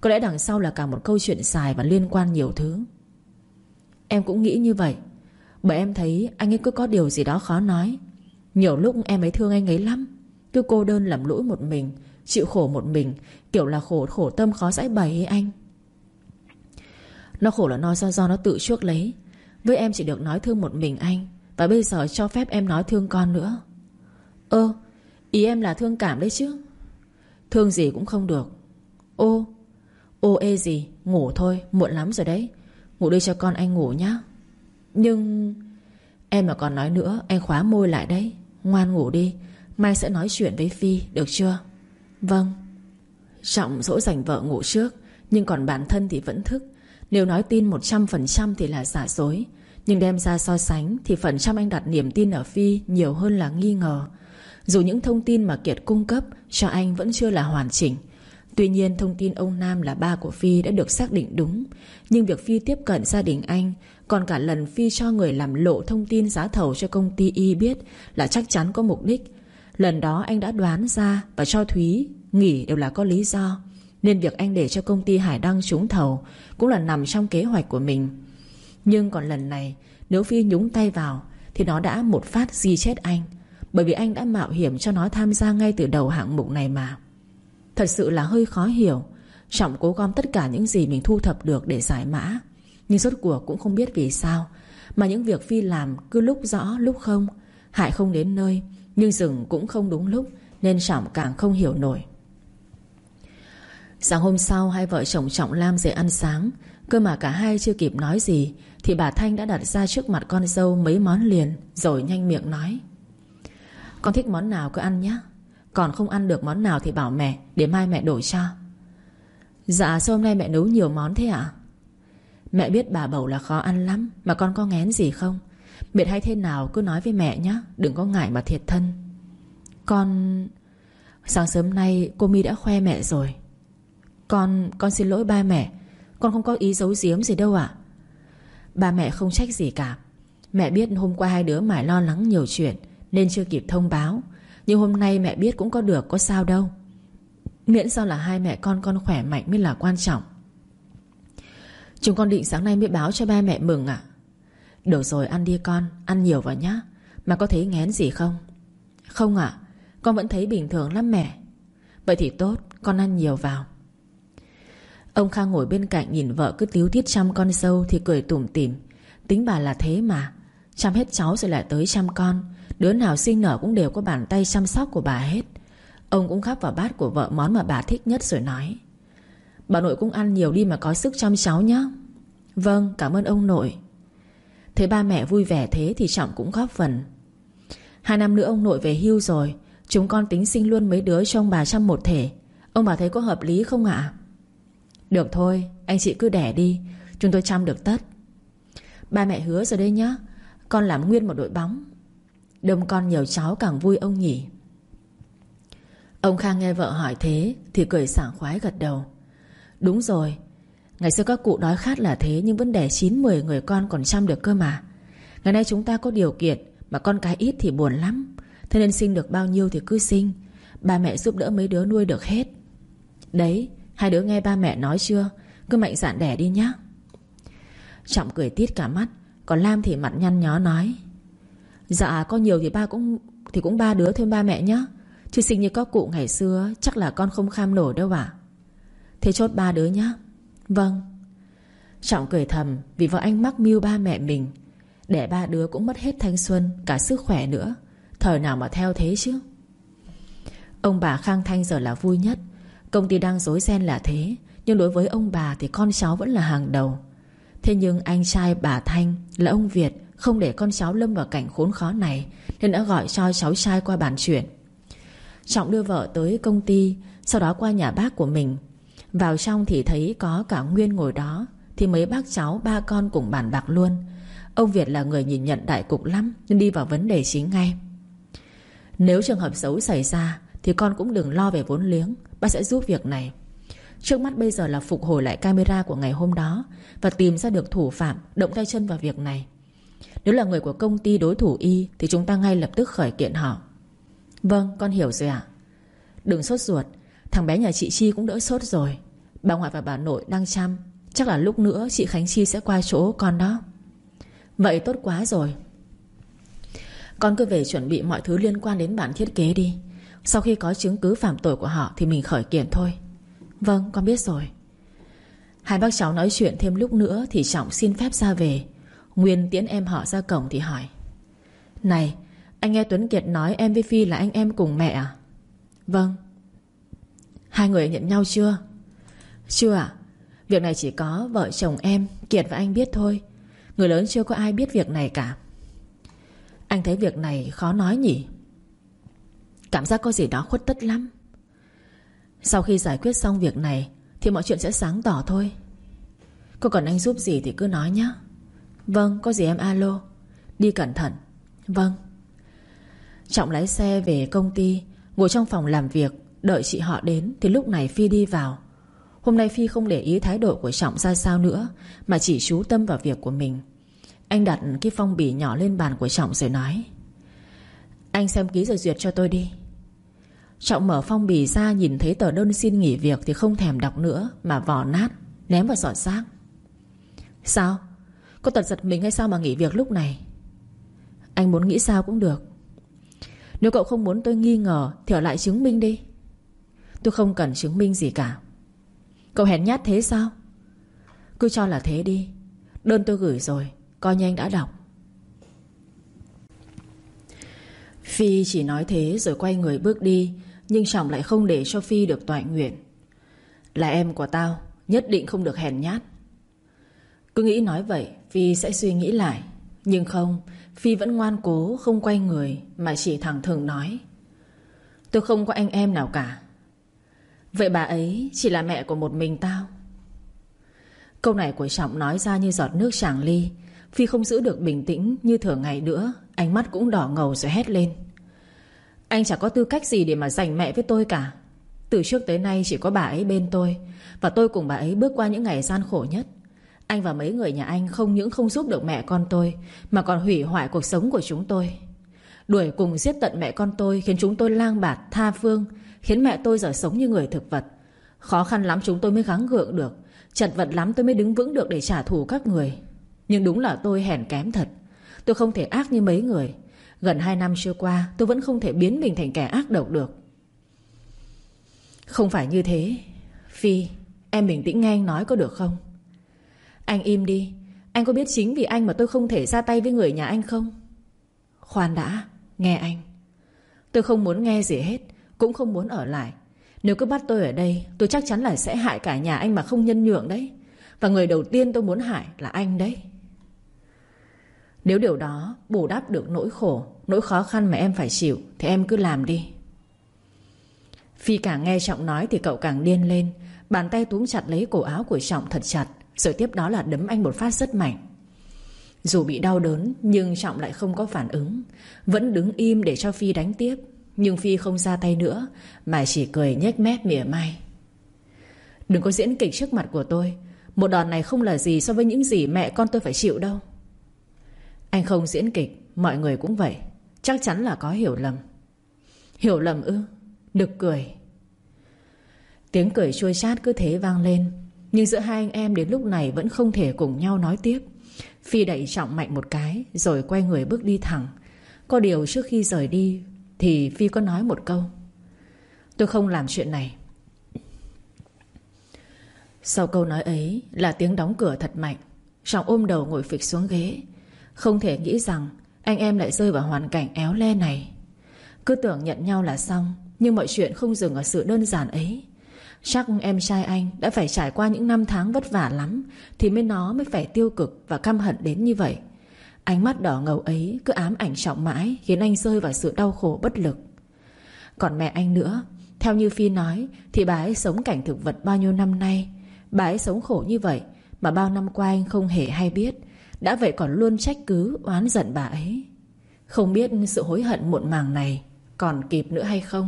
Có lẽ đằng sau là cả một câu chuyện dài và liên quan nhiều thứ. Em cũng nghĩ như vậy, bởi em thấy anh ấy cứ có điều gì đó khó nói. Nhiều lúc em ấy thương anh ấy lắm. Cứ cô đơn lầm lũi một mình, chịu khổ một mình, kiểu là khổ tâm khó giãi bày ấy anh. Nó khổ là nó do nó tự chuốc lấy. Với em chỉ được nói thương một mình anh, và bây giờ cho phép em nói thương con nữa. Ý em là thương cảm đấy chứ. Thương gì cũng không được. Ô ê gì, ngủ thôi, muộn lắm rồi đấy. Ngủ đi cho con anh ngủ nhá. Nhưng em mà còn nói nữa anh khóa môi lại đấy. Ngoan ngủ đi, mai sẽ nói chuyện với Phi, được chưa? Vâng. Trọng dỗ dành vợ ngủ trước, nhưng còn bản thân thì vẫn thức. Nếu nói tin 100% thì là giả dối, nhưng đem ra so sánh thì phần trăm anh đặt niềm tin ở Phi nhiều hơn là nghi ngờ. Dù những thông tin mà Kiệt cung cấp cho anh vẫn chưa là hoàn chỉnh. Tuy nhiên thông tin ông Nam là ba của Phi đã được xác định đúng. Nhưng việc Phi tiếp cận gia đình anh, còn cả lần Phi cho người làm lộ thông tin giá thầu cho công ty Y biết, là chắc chắn có mục đích. Lần đó anh đã đoán ra và cho Thúy nghỉ đều là có lý do. Nên việc anh để cho công ty Hải Đăng trúng thầu cũng là nằm trong kế hoạch của mình. Nhưng còn lần này, nếu Phi nhúng tay vào thì nó đã một phát di chết anh. Bởi vì anh đã mạo hiểm cho nó tham gia ngay từ đầu hạng mục này mà. Thật sự là hơi khó hiểu. Trọng cố gom tất cả những gì mình thu thập được để giải mã, nhưng rốt cuộc cũng không biết vì sao mà những việc Phi làm cứ lúc rõ lúc không. Hải không đến nơi, nhưng dừng cũng không đúng lúc, nên Trọng càng không hiểu nổi. Sáng hôm sau, hai vợ chồng Trọng Lam dậy ăn sáng. Cơ mà cả hai chưa kịp nói gì thì bà Thanh đã đặt ra trước mặt con dâu mấy món liền, rồi nhanh miệng nói: Con thích món nào cứ ăn nhé. Còn không ăn được món nào thì bảo mẹ, để mai mẹ đổi cho. Dạ sao hôm nay mẹ nấu nhiều món thế ạ? Mẹ biết bà bầu là khó ăn lắm, mà con có ngén gì không? Mệt hay thế nào cứ nói với mẹ nhé, đừng có ngại mà thiệt thân. Con... Sáng sớm nay cô My đã khoe mẹ rồi. Con xin lỗi ba mẹ. Con không có ý giấu giếm gì đâu ạ. Ba mẹ không trách gì cả. Mẹ biết hôm qua hai đứa mải lo lắng nhiều chuyện nên chưa kịp thông báo. Nhưng hôm nay mẹ biết cũng có được, có sao đâu. Miễn sao là hai mẹ con khỏe mạnh mới là quan trọng. Chúng con định sáng nay mới báo cho ba mẹ mừng ạ. Được rồi, ăn đi con, ăn nhiều vào nhá. Mà có thấy ngén gì không? Không ạ, con vẫn thấy bình thường lắm mẹ. Vậy thì tốt, con ăn nhiều vào. Ông Khang ngồi bên cạnh nhìn vợ cứ tíu tít chăm con dâu thì cười tủm tỉm. Tính bà là thế mà, chăm hết cháu rồi lại tới chăm con. Đứa nào sinh nở cũng đều có bàn tay chăm sóc của bà hết. Ông cũng gắp vào bát của vợ món mà bà thích nhất rồi nói: Bà nội cũng ăn nhiều đi mà có sức chăm cháu nhé. Vâng, cảm ơn ông nội. Thấy ba mẹ vui vẻ thế thì Trọng cũng góp phần: 2 năm nữa ông nội về hưu rồi, chúng con tính sinh luôn mấy đứa cho ông bà chăm một thể. Ông bà thấy có hợp lý không ạ? Được thôi, anh chị cứ đẻ đi, chúng tôi chăm được tất. Ba mẹ hứa rồi đấy nhá, con làm nguyên một đội bóng. Đông con nhiều cháu càng vui ông nhỉ. Ông Khang nghe vợ hỏi thế thì cười sảng khoái gật đầu. Đúng rồi, ngày xưa các cụ đói khát là thế, nhưng vẫn đẻ 9-10 người con còn chăm được cơ mà. Ngày nay chúng ta có điều kiện, mà con cái ít thì buồn lắm. Thế nên sinh được bao nhiêu thì cứ sinh. Ba mẹ giúp đỡ mấy đứa nuôi được hết. Đấy, hai đứa nghe ba mẹ nói chưa? Cứ mạnh dạn đẻ đi nhá. Trọng cười tít cả mắt. Còn Lam thì mặt nhăn nhó nói: Dạ có nhiều thì cũng 3 đứa thôi ba mẹ nhá. Chứ sinh như các cụ ngày xưa chắc là con không kham nổi đâu ạ. Thế chốt 3 đứa nhá. Vâng. Trọng cười thầm vì vợ anh mắc mưu ba mẹ mình. Đẻ 3 đứa cũng mất hết thanh xuân, cả sức khỏe nữa. Thời nào mà theo thế chứ. Ông bà Khang Thanh giờ là vui nhất. Công ty đang rối ren là thế, nhưng đối với ông bà thì con cháu vẫn là hàng đầu. Thế nhưng anh trai bà Thanh là ông Việt không để con cháu lâm vào cảnh khốn khó này, nên đã gọi cho cháu trai qua bàn chuyện. Trọng đưa vợ tới công ty, sau đó qua nhà bác của mình. Vào trong thì thấy có cả Nguyên ngồi đó, thì mấy bác cháu 3 con cùng bàn bạc luôn. Ông Việt là người nhìn nhận đại cục lắm, nên đi vào vấn đề chính ngay. Nếu trường hợp xấu xảy ra thì con cũng đừng lo về vốn liếng, bác sẽ giúp việc này. Trước mắt bây giờ là phục hồi lại camera của ngày hôm đó và tìm ra được thủ phạm động tay chân vào việc này. Nếu là người của công ty đối thủ Y thì chúng ta ngay lập tức khởi kiện họ. Vâng, con hiểu rồi ạ. Đừng sốt ruột, thằng bé nhà chị Chi cũng đỡ sốt rồi. Bà ngoại và bà nội đang chăm. Chắc là lúc nữa chị Khánh Chi sẽ qua chỗ con đó. Vậy tốt quá rồi. Con cứ về chuẩn bị mọi thứ liên quan đến bản thiết kế đi. Sau khi có chứng cứ phạm tội của họ thì mình khởi kiện thôi. Vâng, con biết rồi. Hai bác cháu nói chuyện thêm lúc nữa thì Trọng xin phép ra về. Nguyên tiễn em họ ra cổng thì hỏi: Này, anh nghe Tuấn Kiệt nói em với Phi là anh em cùng mẹ à? Vâng. Hai người nhận nhau chưa? Chưa ạ. Việc này chỉ có vợ chồng em, Kiệt và anh biết thôi. Người lớn chưa có ai biết việc này cả. Anh thấy việc này khó nói nhỉ? Cảm giác có gì đó khuất tất lắm. Sau khi giải quyết xong việc này thì mọi chuyện sẽ sáng tỏ thôi. Có cần anh giúp gì thì cứ nói nhé. Vâng, có gì em alo. Đi cẩn thận. Vâng. Trọng lái xe về công ty, ngồi trong phòng làm việc đợi chị họ đến thì lúc này Phi đi vào. Hôm nay Phi không để ý thái độ của Trọng ra sao nữa, mà chỉ chú tâm vào việc của mình. Anh đặt cái phong bì nhỏ lên bàn của Trọng rồi nói: Anh xem ký rồi duyệt cho tôi đi. Trọng mở phong bì ra, nhìn thấy tờ đơn xin nghỉ việc thì không thèm đọc nữa mà vò nát ném vào giỏ rác. Sao? Có tật giật mình hay sao mà nghỉ việc lúc này? Anh muốn nghĩ sao cũng được. Nếu cậu không muốn tôi nghi ngờ thì ở lại chứng minh đi. Tôi không cần chứng minh gì cả. Cậu hèn nhát thế sao? Cứ cho là thế đi. Đơn tôi gửi rồi, coi như anh đã đọc. Phi chỉ nói thế rồi quay người bước đi. Nhưng Trọng lại không để cho Phi được toại nguyện. Là em của tao, nhất định không được hèn nhát. Cứ nghĩ nói vậy Phi sẽ suy nghĩ lại. Nhưng không, Phi vẫn ngoan cố không quay người mà chỉ thẳng thừng nói: Tôi không có anh em nào cả. Vậy bà ấy chỉ là mẹ của một mình tao. Câu này của Trọng nói ra như giọt nước tràn ly. Phi không giữ được bình tĩnh như thường ngày nữa. Ánh mắt cũng đỏ ngầu rồi hét lên: Anh chả có tư cách gì để mà giành mẹ với tôi cả. Từ trước tới nay chỉ có bà ấy bên tôi, và tôi cùng bà ấy bước qua những ngày gian khổ nhất. Anh và mấy người nhà anh không những không giúp được mẹ con tôi, mà còn hủy hoại cuộc sống của chúng tôi. Đuổi cùng giết tận mẹ con tôi, khiến chúng tôi lang bạt tha phương, khiến mẹ tôi giờ sống như người thực vật. Khó khăn lắm chúng tôi mới gắng gượng được, chật vật lắm tôi mới đứng vững được để trả thù các người. Nhưng đúng là tôi hèn kém thật. Tôi không thể ác như mấy người. Gần 2 năm trôi qua tôi vẫn không thể biến mình thành kẻ ác độc được. Không phải như thế. Phi, em bình tĩnh nghe anh nói có được không? Anh im đi. Anh có biết chính vì anh mà tôi không thể ra tay với người nhà anh không? Khoan đã, nghe anh. Tôi không muốn nghe gì hết, cũng không muốn ở lại. Nếu cứ bắt tôi ở đây, tôi chắc chắn là sẽ hại cả nhà anh mà không nhân nhượng đấy. Và người đầu tiên tôi muốn hại là anh đấy. Nếu điều đó bù đắp được nỗi khổ, nỗi khó khăn mà em phải chịu thì em cứ làm đi. Phi càng nghe Trọng nói thì cậu càng điên lên. Bàn tay túm chặt lấy cổ áo của Trọng thật chặt, rồi tiếp đó là đấm anh một phát rất mạnh. Dù bị đau đớn nhưng Trọng lại không có phản ứng, vẫn đứng im để cho Phi đánh tiếp. Nhưng Phi không ra tay nữa, mà chỉ cười nhếch mép mỉa mai. Đừng có diễn kịch trước mặt của tôi. Một đòn này không là gì so với những gì mẹ con tôi phải chịu đâu. Anh không diễn kịch, mọi người cũng vậy. Chắc chắn là có hiểu lầm. Hiểu lầm ư? Nực cười. Tiếng cười chua chát cứ thế vang lên. Nhưng giữa hai anh em đến lúc này vẫn không thể cùng nhau nói tiếp. Phi đẩy Trọng mạnh một cái, rồi quay người bước đi thẳng. Có điều trước khi rời đi thì Phi có nói một câu: Tôi không làm chuyện này. Sau câu nói ấy là tiếng đóng cửa thật mạnh. Trọng ôm đầu ngồi phịch xuống ghế. Không thể nghĩ rằng anh em lại rơi vào hoàn cảnh éo le này. Cứ tưởng nhận nhau là xong, nhưng mọi chuyện không dừng ở sự đơn giản ấy. Chắc em trai anh đã phải trải qua những năm tháng vất vả lắm thì nó mới phải tiêu cực và căm hận đến như vậy. Ánh mắt đỏ ngầu ấy cứ ám ảnh Trọng mãi, khiến anh rơi vào sự đau khổ bất lực. Còn mẹ anh nữa, theo như Phi nói thì bà ấy sống cảnh thực vật bao nhiêu năm nay. Bà ấy sống khổ như vậy mà bao năm qua anh không hề hay biết. Đã vậy còn luôn trách cứ oán giận bà ấy. Không biết sự hối hận muộn màng này còn kịp nữa hay không.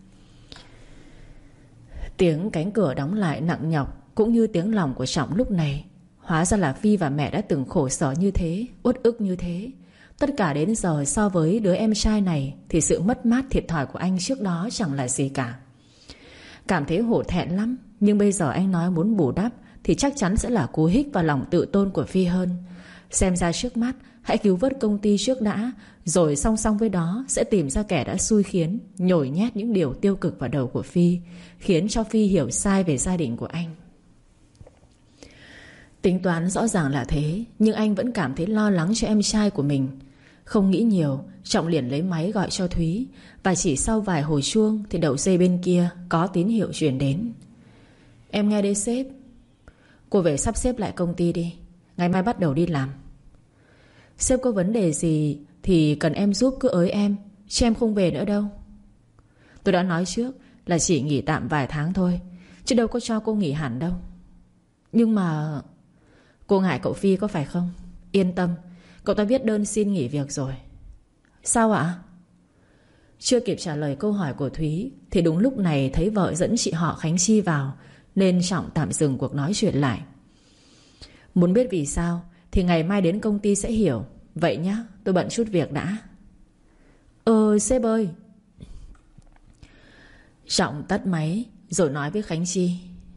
Tiếng cánh cửa đóng lại nặng nhọc, cũng như tiếng lòng của Trọng lúc này. Hóa ra là Phi và mẹ đã từng khổ sở như thế, uất ức như thế. Tất cả đến giờ so với đứa em trai này thì sự mất mát thiệt thòi của anh trước đó chẳng là gì cả. Cảm thấy hổ thẹn lắm, Nhưng bây giờ anh nói muốn bù đắp thì chắc chắn sẽ là cú hích vào lòng tự tôn của Phi hơn. Xem ra trước mắt hãy cứu vớt công ty trước đã, rồi song song với đó sẽ tìm ra kẻ đã xui khiến, nhồi nhét những điều tiêu cực vào đầu của Phi, khiến cho Phi hiểu sai về gia đình của anh. Tính toán rõ ràng là thế, nhưng anh vẫn cảm thấy lo lắng cho em trai của mình. Không nghĩ nhiều, Trọng liền lấy máy gọi cho Thúy. Và chỉ sau vài hồi chuông thì đầu dây bên kia có tín hiệu truyền đến. Em nghe đây sếp. Cô về sắp xếp lại công ty đi, ngày mai bắt đầu đi làm. Sếp có vấn đề gì thì cần em giúp cứ ới em, chứ em không về nữa đâu. Tôi đã nói trước là chỉ nghỉ tạm vài tháng thôi, chứ đâu có cho cô nghỉ hẳn đâu. Nhưng mà cô ngại cậu Phi có phải không? Yên tâm, cậu ta viết đơn xin nghỉ việc rồi. Sao ạ? Chưa kịp trả lời câu hỏi của Thúy thì đúng lúc này thấy vợ dẫn chị họ Khánh Chi vào, nên Trọng tạm dừng cuộc nói chuyện lại. Muốn biết vì sao thì ngày mai đến công ty sẽ hiểu. Vậy nhá, tôi bận chút việc đã. Sếp ơi. Trọng tắt máy rồi nói với Khánh Chi.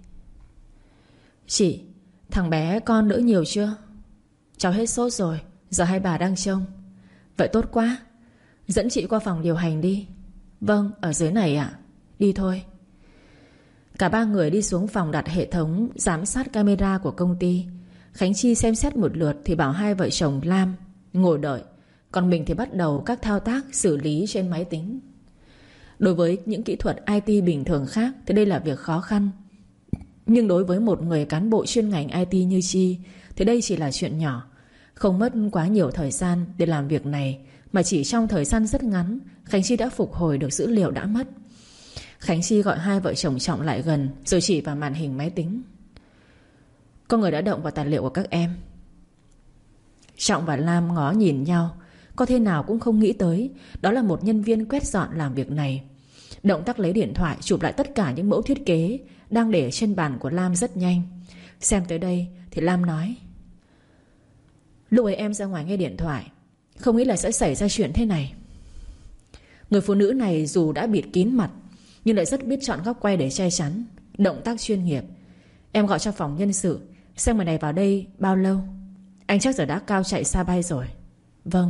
Chị, thằng bé con đỡ nhiều chưa? Cháu hết sốt rồi, giờ hai bà đang trông. Vậy tốt quá, dẫn chị qua phòng điều hành đi. Vâng, ở dưới này ạ. Đi thôi. Cả ba người đi xuống phòng đặt hệ thống giám sát camera của công ty. Khánh Chi xem xét một lượt thì bảo hai vợ chồng Lam ngồi đợi, còn mình thì bắt đầu các thao tác xử lý trên máy tính. Đối với những kỹ thuật IT bình thường khác thì đây là việc khó khăn, nhưng đối với một người cán bộ chuyên ngành IT như Chi thì đây chỉ là chuyện nhỏ. Không mất quá nhiều thời gian để làm việc này, mà chỉ trong thời gian rất ngắn Khánh Chi đã phục hồi được dữ liệu đã mất. Khánh Chi gọi hai vợ chồng Trọng lại gần rồi chỉ vào màn hình máy tính. Có người đã động vào tài liệu của các em. Trọng và Lam ngó nhìn nhau, có thế nào cũng không nghĩ tới đó là một nhân viên quét dọn làm việc này. Động tác lấy điện thoại chụp lại tất cả những mẫu thiết kế đang để trên bàn của Lam rất nhanh. Xem tới đây thì Lam nói. Lúc ấy em ra ngoài nghe điện thoại, không nghĩ là sẽ xảy ra chuyện thế này. Người phụ nữ này dù đã bịt kín mặt nhưng lại rất biết chọn góc quay để che chắn. Động tác chuyên nghiệp. Em gọi cho phòng nhân sự xem người này vào đây bao lâu. Anh chắc giờ đã cao chạy xa bay rồi. Vâng.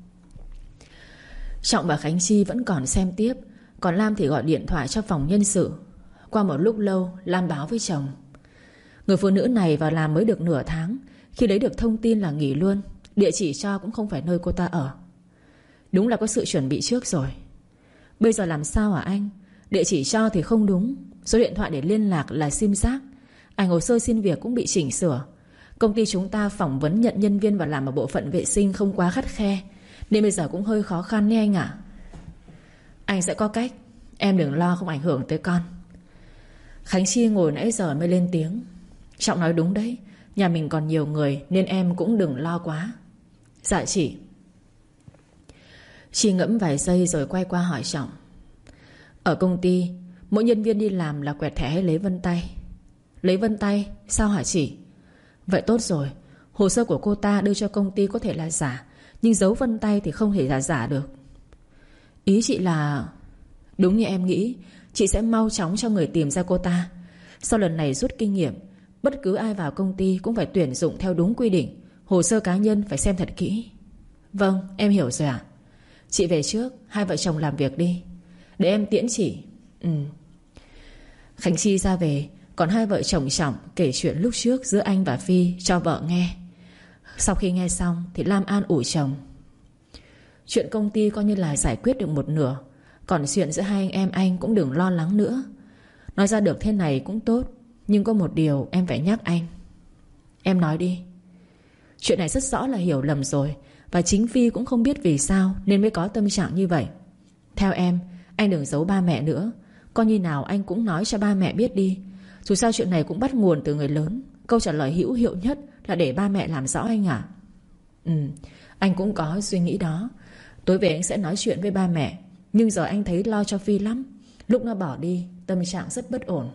Trọng và Khánh Chi vẫn còn xem tiếp, còn Lam thì gọi điện thoại cho phòng nhân sự. Qua một lúc lâu Lam báo với chồng. Người phụ nữ này vào làm mới được nửa tháng, khi lấy được thông tin là nghỉ luôn. Địa chỉ cho cũng không phải nơi cô ta ở. Đúng là có sự chuẩn bị trước rồi. Bây giờ làm sao hả anh? Địa chỉ cho thì không đúng, số điện thoại để liên lạc là sim rác. Ảnh hồ sơ xin việc cũng bị chỉnh sửa. Công ty chúng ta phỏng vấn nhận nhân viên vào làm ở bộ phận vệ sinh không quá khắt khe, nên bây giờ cũng hơi khó khăn đấy anh ạ. Anh sẽ có cách, em đừng lo không ảnh hưởng tới con. Khánh Chi ngồi nãy giờ mới lên tiếng. Trọng nói đúng đấy, nhà mình còn nhiều người nên em cũng đừng lo quá. Dạ chị. Chi ngẫm vài giây rồi quay qua hỏi Trọng. Ở công ty mỗi nhân viên đi làm là quẹt thẻ hay lấy vân tay? Lấy vân tay. Sao hả chị? Vậy tốt rồi. Hồ sơ của cô ta đưa cho công ty có thể là giả, nhưng dấu vân tay thì không thể là giả được. Ý chị là... Đúng như em nghĩ, chị sẽ mau chóng cho người tìm ra cô ta. Sau lần này rút kinh nghiệm, bất cứ ai vào công ty cũng phải tuyển dụng theo đúng quy định. Hồ sơ cá nhân phải xem thật kỹ. Vâng, em hiểu rồi ạ. Chị về trước, hai vợ chồng làm việc đi, để em tiễn chị. Khánh Chi ra về, còn hai vợ chồng Trọng kể chuyện lúc trước giữa anh và Phi cho vợ nghe. Sau khi nghe xong thì Lam an ủi chồng. Chuyện công ty coi như là giải quyết được một nửa, còn chuyện giữa hai anh em anh cũng đừng lo lắng nữa. Nói ra được thế này cũng tốt, nhưng có một điều em phải nhắc anh. Em nói đi. Chuyện này rất rõ là hiểu lầm rồi, và chính Phi cũng không biết vì sao nên mới có tâm trạng như vậy. Theo em, anh đừng giấu ba mẹ nữa. Coi như nào anh cũng nói cho ba mẹ biết đi. Dù sao chuyện này cũng bắt nguồn từ người lớn. Câu trả lời hữu hiệu nhất là để ba mẹ làm rõ anh ạ. Anh cũng có suy nghĩ đó. Tối về anh sẽ nói chuyện với ba mẹ, nhưng giờ anh thấy lo cho Phi lắm. Lúc nó bỏ đi, tâm trạng rất bất ổn.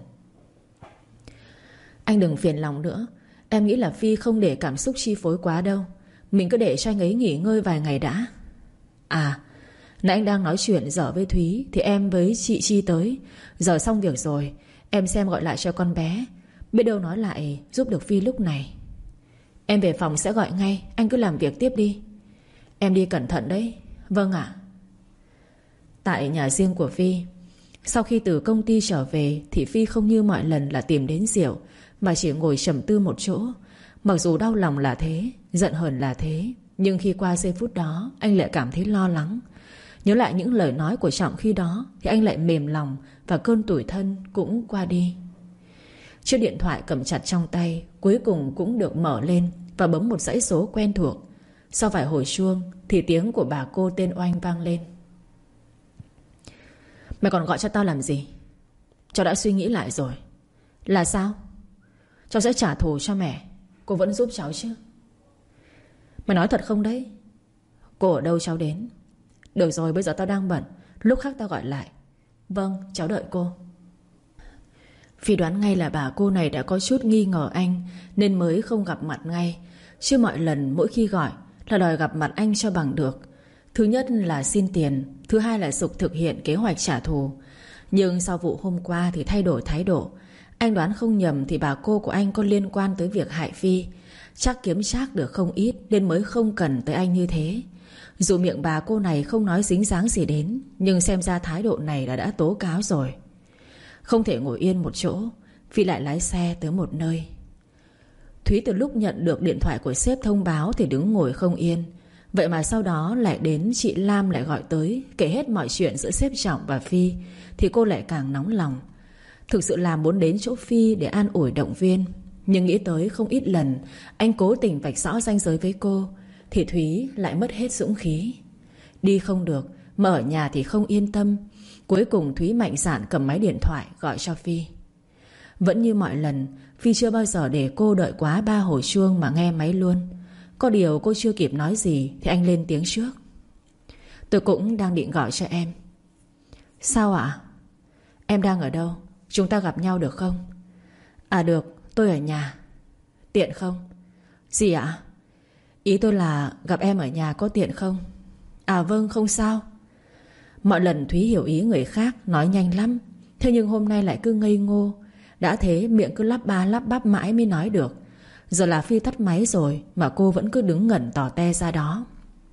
Anh đừng phiền lòng nữa. Em nghĩ là Phi không để cảm xúc chi phối quá đâu. Mình cứ để cho anh ấy nghỉ ngơi vài ngày đã. À, nãy anh đang nói chuyện dở với Thúy thì em với chị Chi tới. Giờ xong việc rồi, Em xem gọi lại cho con bé, biết đâu nói lại giúp được Phi lúc này. Em về phòng sẽ gọi ngay, anh cứ làm việc tiếp đi. Em đi cẩn thận đấy. Vâng ạ. Tại nhà riêng của Phi, sau khi từ công ty trở về thì Phi không như mọi lần là tìm đến Diệu, mà chỉ ngồi trầm tư một chỗ. Mặc dù đau lòng là thế, giận hờn là thế, nhưng khi qua giây phút đó anh lại cảm thấy lo lắng. Nhớ lại những lời nói của Trọng khi đó thì anh lại mềm lòng, và cơn tủi thân cũng qua đi. Chiếc điện thoại cầm chặt trong tay cuối cùng cũng được mở lên và bấm một dãy số quen thuộc. Sau vài hồi chuông thì tiếng của bà cô tên Oanh vang lên. Mày còn gọi cho tao làm gì? Cháu đã suy nghĩ lại rồi. Là sao? Cháu sẽ trả thù cho mẹ. Cô vẫn giúp cháu chứ? Mày nói thật không đấy? Cô ở đâu cháu đến? Được rồi, bây giờ tao đang bận, lúc khác tao gọi lại. Vâng, cháu đợi cô. Phi đoán ngay là bà cô này đã có chút nghi ngờ anh, nên mới không gặp mặt ngay. Chứ mọi lần mỗi khi gọi là đòi gặp mặt anh cho bằng được. Thứ nhất là xin tiền, thứ hai là giục thực hiện kế hoạch trả thù. Nhưng sau vụ hôm qua thì thay đổi thái độ. Anh đoán không nhầm thì bà cô của anh có liên quan tới việc hại Phi. Chắc kiếm trác được không ít nên mới không cần tới anh như thế. Dù miệng bà cô này không nói dính dáng gì đến, nhưng xem ra thái độ này là đã tố cáo rồi. Không thể ngồi yên một chỗ, Phi lại lái xe tới một nơi. Thúy từ lúc nhận được điện thoại của sếp thông báo thì đứng ngồi không yên. Vậy mà sau đó lại đến chị Lam lại gọi tới, kể hết mọi chuyện giữa sếp Trọng và Phi, thì cô lại càng nóng lòng. Thực sự là muốn đến chỗ Phi để an ủi động viên, nhưng nghĩ tới không ít lần anh cố tình vạch rõ ranh giới với cô, thì Thúy lại mất hết dũng khí. Đi không được, mà ở nhà thì không yên tâm. Cuối cùng Thúy mạnh dạn cầm máy điện thoại gọi cho Phi. Vẫn như mọi lần, Phi chưa bao giờ để cô đợi quá 3 hồi chuông mà nghe máy luôn. Có điều cô chưa kịp nói gì thì anh lên tiếng trước. Tôi cũng đang định gọi cho em. Sao ạ? Em đang ở đâu? Chúng ta gặp nhau được không? À được, tôi ở nhà. Tiện không? Gì ạ? Ý tôi là gặp em ở nhà có tiện không? À vâng, không sao. Mọi lần Thúy hiểu ý người khác, nói nhanh lắm. Thế nhưng hôm nay lại cứ ngây ngô. Đã thế miệng cứ lắp ba lắp bắp mãi mới nói được. Giờ là Phi tắt máy rồi mà cô vẫn cứ đứng ngẩn tỏ te ra đó.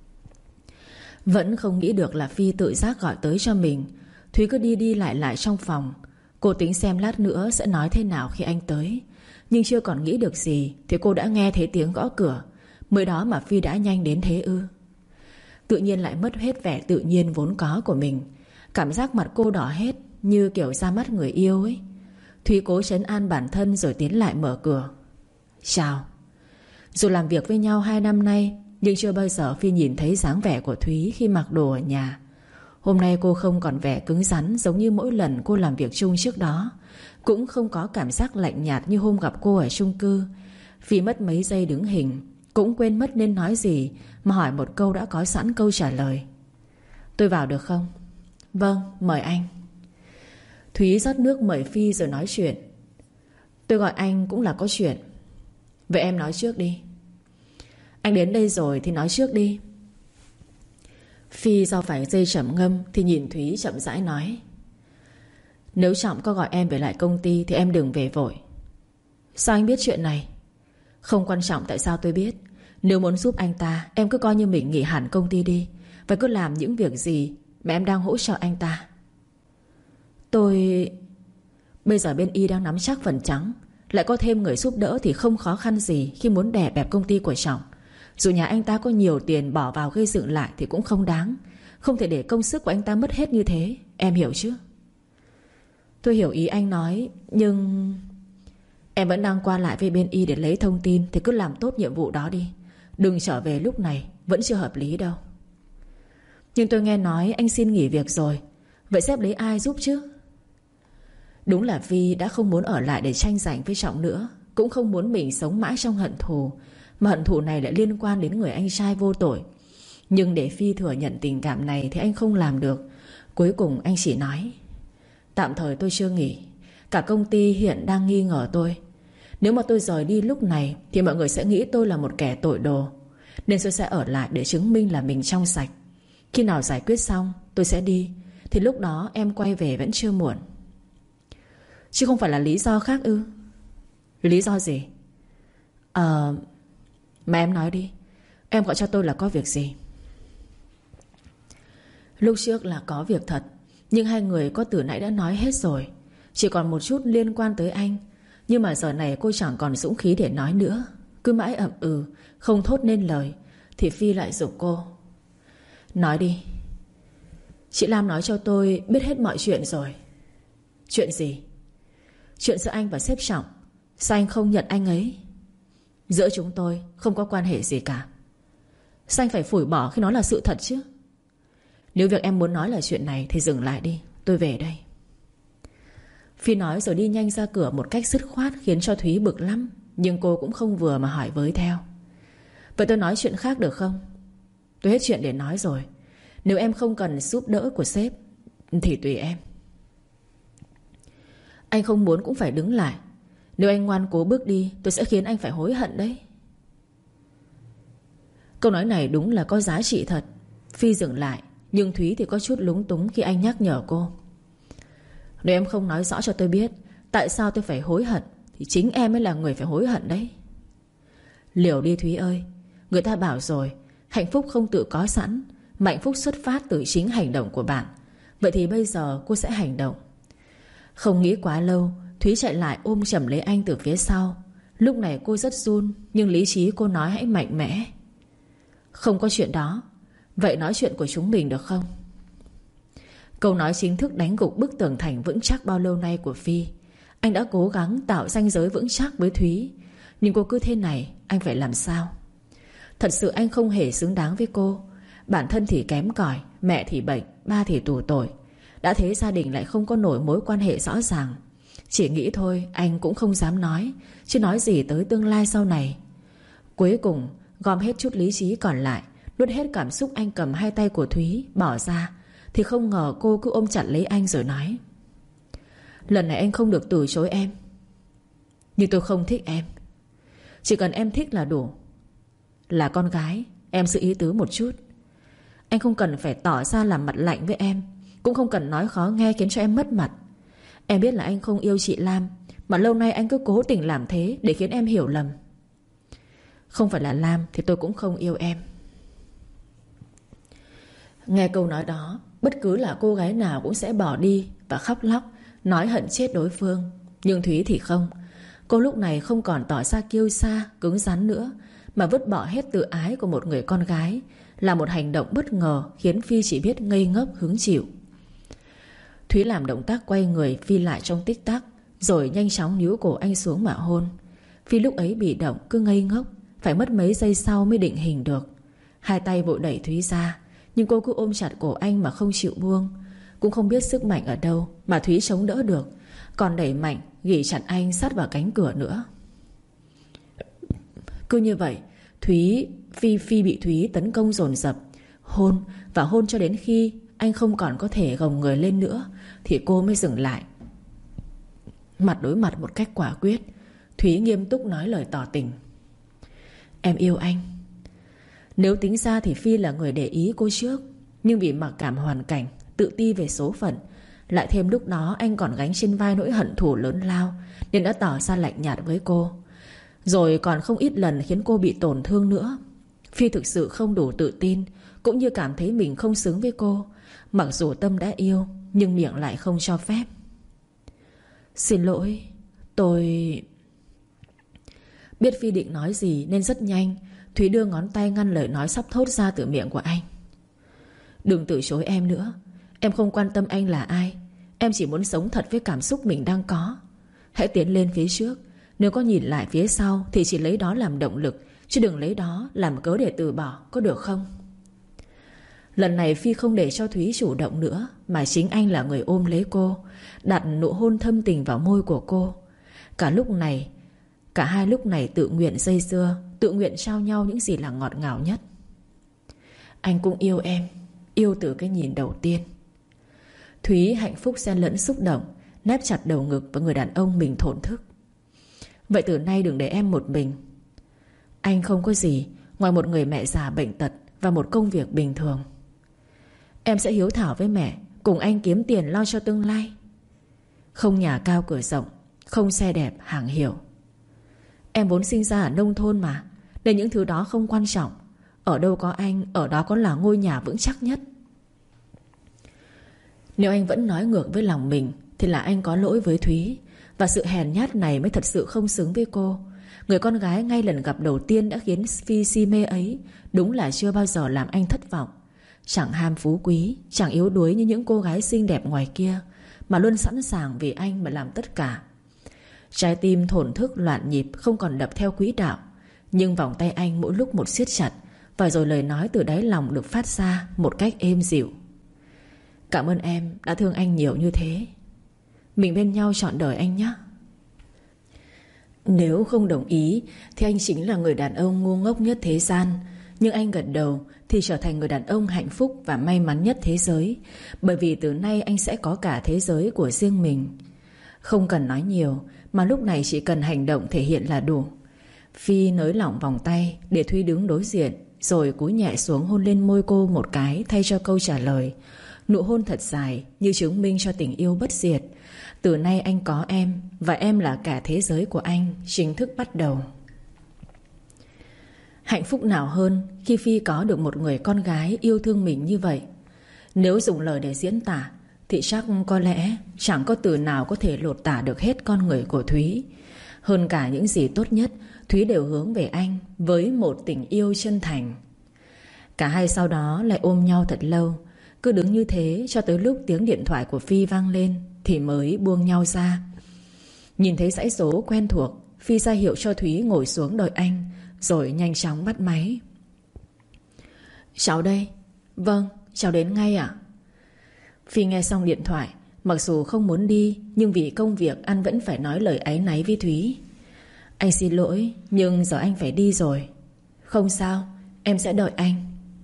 Vẫn không nghĩ được là Phi tự giác gọi tới cho mình. Thúy cứ đi đi lại lại trong phòng. Cô tính xem lát nữa sẽ nói thế nào khi anh tới. Nhưng chưa còn nghĩ được gì thì cô đã nghe thấy tiếng gõ cửa. Mới đó mà Phi đã nhanh đến thế ư? Tự nhiên lại mất hết vẻ tự nhiên vốn có của mình. Cảm giác mặt cô đỏ hết, như kiểu ra mắt người yêu ấy. Thúy cố trấn an bản thân rồi tiến lại mở cửa. Chào. Dù làm việc với nhau 2 năm nay, nhưng chưa bao giờ Phi nhìn thấy dáng vẻ của Thúy khi mặc đồ ở nhà. Hôm nay cô không còn vẻ cứng rắn giống như mỗi lần cô làm việc chung trước đó. Cũng không có cảm giác lạnh nhạt như hôm gặp cô ở chung cư. Phi mất mấy giây đứng hình, cũng quên mất nên nói gì, mà hỏi một câu đã có sẵn câu trả lời. Tôi vào được không? Vâng, mời anh. Thúy rót nước mời Phi rồi nói chuyện. Tôi gọi anh cũng là có chuyện. Vậy em nói trước đi. Anh đến đây rồi thì nói trước đi. Phi do phải dây trầm ngâm thì nhìn Thúy chậm rãi nói. Nếu Trọng có gọi em về lại công ty thì em đừng về vội. Sao anh biết chuyện này? Không quan trọng tại sao tôi biết. Nếu muốn giúp anh ta, em cứ coi như mình nghỉ hẳn công ty đi, và cứ làm những việc gì mà em đang hỗ trợ anh ta. Bây giờ bên Y đang nắm chắc phần trắng, lại có thêm người giúp đỡ thì không khó khăn gì khi muốn đè bẹp công ty của Trọng. Dù nhà anh ta có nhiều tiền bỏ vào gây dựng lại thì cũng không đáng. Không thể để công sức của anh ta mất hết như thế. Em hiểu chứ? Tôi hiểu ý anh nói, nhưng em vẫn đang qua lại với bên Y để lấy thông tin, thì cứ làm tốt nhiệm vụ đó đi. Đừng trở về lúc này, vẫn chưa hợp lý đâu. Nhưng tôi nghe nói anh xin nghỉ việc rồi. Vậy sếp lấy ai giúp chứ? Đúng là Vi đã không muốn ở lại để tranh giành với Trọng nữa, cũng không muốn mình sống mãi trong hận thù. Mà hận thù này lại liên quan đến người anh trai vô tội. Nhưng để Phi thừa nhận tình cảm này thì anh không làm được. Cuối cùng anh chỉ nói, tạm thời tôi chưa nghỉ. Cả công ty hiện đang nghi ngờ tôi. Nếu mà tôi rời đi lúc này thì mọi người sẽ nghĩ tôi là một kẻ tội đồ, nên tôi sẽ ở lại để chứng minh là mình trong sạch. Khi nào giải quyết xong tôi sẽ đi, thì lúc đó em quay về vẫn chưa muộn. chứ không phải là lý do khác ư? Lý do gì? Mà em nói đi. Em gọi cho tôi là có việc gì? Lúc trước là có việc thật, nhưng hai người có từ nãy đã nói hết rồi. Chỉ còn một chút liên quan tới anh. Nhưng mà giờ này cô chẳng còn dũng khí để nói nữa. Cứ mãi ậm ừ, không thốt nên lời. Thì Phi lại giục cô: nói đi. Chị Lam nói cho tôi biết hết mọi chuyện rồi. Chuyện gì? Chuyện giữa anh và sếp Trọng. Sao anh không nhận anh ấy? Giữa chúng tôi không có quan hệ gì cả. Sao anh phải phủi bỏ khi nó là sự thật chứ? Nếu việc em muốn nói là chuyện này thì dừng lại đi, tôi về đây. Phi nói rồi đi nhanh ra cửa một cách dứt khoát, khiến cho Thúy bực lắm. Nhưng cô cũng không vừa mà hỏi với theo: vậy tôi nói chuyện khác được không? Tôi hết chuyện để nói rồi. Nếu em không cần giúp đỡ của sếp thì tùy em. Anh không muốn cũng phải đứng lại. Nếu anh ngoan cố bước đi, tôi sẽ khiến anh phải hối hận đấy. Câu nói này đúng là có giá trị thật. Phi dừng lại, nhưng Thúy thì có chút lúng túng khi anh nhắc nhở cô: nếu em không nói rõ cho tôi biết tại sao tôi phải hối hận thì chính em mới là người phải hối hận đấy. Liều đi Thúy ơi. Người ta bảo rồi, hạnh phúc không tự có sẵn, mà hạnh phúc xuất phát từ chính hành động của bạn. Vậy thì bây giờ cô sẽ hành động. Không nghĩ quá lâu, Thúy chạy lại ôm chầm lấy anh từ phía sau. Lúc này cô rất run, nhưng lý trí cô nói hãy mạnh mẽ: không có chuyện đó. Vậy nói chuyện của chúng mình được không? Câu nói chính thức đánh gục bức tường thành vững chắc bao lâu nay của Phi. Anh đã cố gắng tạo ranh giới vững chắc với Thúy, nhưng cô cứ thế này, anh phải làm sao? Thật sự anh không hề xứng đáng với cô. Bản thân thì kém cỏi, mẹ thì bệnh, ba thì tù tội. Đã thế gia đình lại không có nổi mối quan hệ rõ ràng. Chỉ nghĩ thôi anh cũng không dám nói, chứ nói gì tới tương lai sau này. Cuối cùng gom hết chút lý trí còn lại, nuốt hết cảm xúc, anh cầm hai tay của Thúy bỏ ra. Thì không ngờ cô cứ ôm chặt lấy anh rồi nói: lần này anh không được từ chối em. Nhưng tôi không thích em. Chỉ cần em thích là đủ. Là con gái, em giữ ý tứ một chút. Anh không cần phải tỏ ra làm mặt lạnh với em, cũng không cần nói khó nghe khiến cho em mất mặt. Em biết là anh không yêu chị Lam, mà lâu nay anh cứ cố tình làm thế để khiến em hiểu lầm. Không phải là Lam thì tôi cũng không yêu em. Nghe câu nói đó, bất cứ là cô gái nào cũng sẽ bỏ đi và khóc lóc, nói hận chết đối phương. Nhưng Thúy thì không. Cô lúc này không còn tỏ ra kiêu sa, cứng rắn nữa, mà vứt bỏ hết tự ái của một người con gái. Là một hành động bất ngờ khiến Phi chỉ biết ngây ngốc hứng chịu. Thúy làm động tác quay người Phi lại trong tích tắc, rồi nhanh chóng níu cổ anh xuống mà hôn. Phi lúc ấy bị động cứ ngây ngốc, phải mất mấy giây sau mới định hình được. Hai tay vội đẩy Thúy ra, nhưng cô cứ ôm chặt cổ anh mà không chịu buông. Cũng không biết sức mạnh ở đâu mà Thúy chống đỡ được, còn đẩy mạnh ghì chặt anh sát vào cánh cửa nữa. Cứ như vậy Phi bị Thúy tấn công dồn dập, hôn và hôn cho đến khi anh không còn có thể gồng người lên nữa thì cô mới dừng lại. Mặt đối mặt một cách quả quyết, Thúy nghiêm túc nói lời tỏ tình: em yêu anh. Nếu tính ra thì Phi là người để ý cô trước, nhưng vì mặc cảm hoàn cảnh, tự ti về số phận, lại thêm lúc đó anh còn gánh trên vai nỗi hận thù lớn lao, nên đã tỏ ra lạnh nhạt với cô. Rồi còn không ít lần khiến cô bị tổn thương nữa. Phi thực sự không đủ tự tin, cũng như cảm thấy mình không xứng với cô. Mặc dù tâm đã yêu, nhưng miệng lại không cho phép. Xin lỗi, tôi... Biết Phi định nói gì nên rất nhanh Thúy đưa ngón tay ngăn lời nói sắp thốt ra từ miệng của anh. Đừng từ chối em nữa. Em không quan tâm anh là ai. Em chỉ muốn sống thật với cảm xúc mình đang có. Hãy tiến lên phía trước. Nếu có nhìn lại phía sau thì chỉ lấy đó làm động lực, chứ đừng lấy đó làm cớ để từ bỏ, có được không? Lần này Phi không để cho Thúy chủ động nữa, mà chính anh là người ôm lấy cô, đặt nụ hôn thâm tình vào môi của cô. Cả hai lúc này tự nguyện dây dưa, tự nguyện trao nhau những gì là ngọt ngào nhất. Anh cũng yêu em, yêu từ cái nhìn đầu tiên. Thúy hạnh phúc xen lẫn xúc động, nép chặt đầu ngực vào người đàn ông mình thổn thức. Vậy từ nay đừng để em một mình. Anh không có gì ngoài một người mẹ già bệnh tật và một công việc bình thường. Em sẽ hiếu thảo với mẹ, cùng anh kiếm tiền lo cho tương lai. Không nhà cao cửa rộng, không xe đẹp hàng hiệu. Em vốn sinh ra ở nông thôn mà, nên những thứ đó không quan trọng. Ở đâu có anh, ở đó có là ngôi nhà vững chắc nhất. Nếu anh vẫn nói ngược với lòng mình thì là anh có lỗi với Thúy. Và sự hèn nhát này mới thật sự không xứng với cô. Người con gái ngay lần gặp đầu tiên đã khiến Phi si mê ấy đúng là chưa bao giờ làm anh thất vọng. Chẳng ham phú quý, chẳng yếu đuối như những cô gái xinh đẹp ngoài kia, mà luôn sẵn sàng vì anh mà làm tất cả. Trái tim thổn thức loạn nhịp, không còn đập theo quỹ đạo. Nhưng vòng tay anh mỗi lúc một siết chặt, và rồi lời nói từ đáy lòng được phát ra một cách êm dịu. Cảm ơn em đã thương anh nhiều như thế. Mình bên nhau trọn đời anh nhé. Nếu không đồng ý thì anh chính là người đàn ông ngu ngốc nhất thế gian. Nhưng anh gật đầu thì trở thành người đàn ông hạnh phúc và may mắn nhất thế giới. Bởi vì từ nay anh sẽ có cả thế giới của riêng mình. Không cần nói nhiều, mà lúc này chỉ cần hành động thể hiện là đủ. Phi nới lỏng vòng tay để Thúy đứng đối diện, rồi cúi nhẹ xuống hôn lên môi cô một cái thay cho câu trả lời. Nụ hôn thật dài như chứng minh cho tình yêu bất diệt. Từ nay anh có em, và em là cả thế giới của anh chính thức bắt đầu. Hạnh phúc nào hơn khi Phi có được một người con gái yêu thương mình như vậy. Nếu dùng lời để diễn tả thì chắc có lẽ chẳng có từ nào có thể lột tả được hết con người của Thúy. Hơn cả những gì tốt nhất, Thúy đều hướng về anh với một tình yêu chân thành. Cả hai sau đó lại ôm nhau thật lâu. Cứ đứng như thế cho tới lúc tiếng điện thoại của Phi vang lên thì mới buông nhau ra. Nhìn thấy dãy số quen thuộc, Phi ra hiệu cho Thúy ngồi xuống đợi anh, rồi nhanh chóng bắt máy. Cháu đây. Vâng, cháu đến ngay ạ. Phi nghe xong điện thoại, mặc dù không muốn đi, nhưng vì công việc anh vẫn phải nói lời áy náy với Thúy. Anh xin lỗi, nhưng giờ anh phải đi rồi. Không sao, em sẽ đợi anh.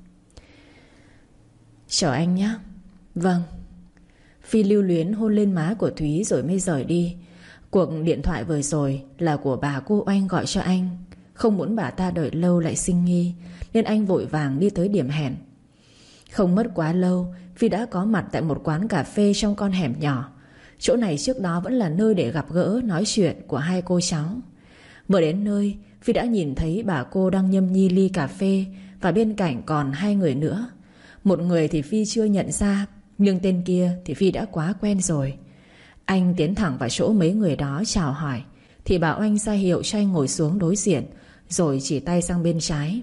Chờ anh nhé. Vâng. Phi lưu luyến hôn lên má của Thúy rồi mới rời đi. Cuộc điện thoại vừa rồi là của bà cô Oanh gọi cho anh. Không muốn bà ta đợi lâu lại sinh nghi, nên anh vội vàng đi tới điểm hẹn. Không mất quá lâu, Phi đã có mặt tại một quán cà phê trong con hẻm nhỏ. Chỗ này trước đó vẫn là nơi để gặp gỡ nói chuyện của hai cô cháu. Vừa đến nơi, Phi đã nhìn thấy bà cô đang nhâm nhi ly cà phê, và bên cạnh còn hai người nữa. Một người thì Phi chưa nhận ra, nhưng tên kia thì Phi đã quá quen rồi. Anh tiến thẳng vào chỗ mấy người đó chào hỏi, thì bà Oanh ra hiệu cho anh ngồi xuống đối diện, rồi chỉ tay sang bên trái.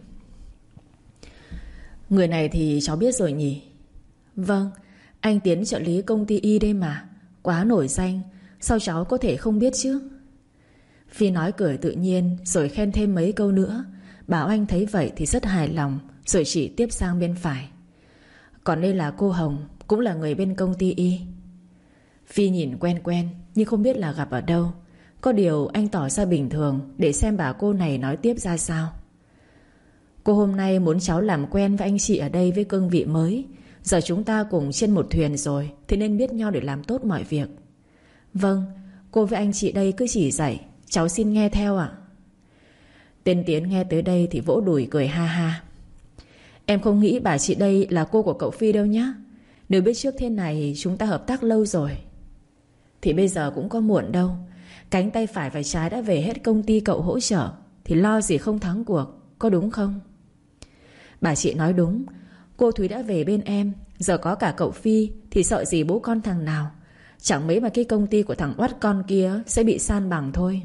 Người này thì cháu biết rồi nhỉ? Vâng, anh Tiến trợ lý công ty Y đây mà. Quá nổi danh, sao cháu có thể không biết chứ? Phi nói cười tự nhiên, rồi khen thêm mấy câu nữa. Bà Oanh thấy vậy thì rất hài lòng, rồi chỉ tiếp sang bên phải. Còn đây là cô Hồng, cũng là người bên công ty Y. Phi nhìn quen quen, nhưng không biết là gặp ở đâu. Có điều anh tỏ ra bình thường để xem bà cô này nói tiếp ra sao. Cô hôm nay muốn cháu làm quen với anh chị ở đây với cương vị mới. Giờ chúng ta cùng trên một thuyền rồi, thì nên biết nhau để làm tốt mọi việc. Vâng, cô với anh chị đây cứ chỉ dạy, cháu xin nghe theo ạ. Tên Tiến nghe tới đây thì vỗ đùi cười ha ha. Em không nghĩ bà chị đây là cô của cậu Phi đâu nhá. Nếu biết trước thế này chúng ta hợp tác lâu rồi. Thì bây giờ cũng có muộn đâu. Cánh tay phải và trái đã về hết công ty cậu hỗ trợ, thì lo gì không thắng cuộc, có đúng không? Bà chị nói đúng. Cô Thúy đã về bên em, giờ có cả cậu Phi thì sợ gì bố con thằng nào. Chẳng mấy mà cái công ty của thằng oắt con kia sẽ bị san bằng thôi.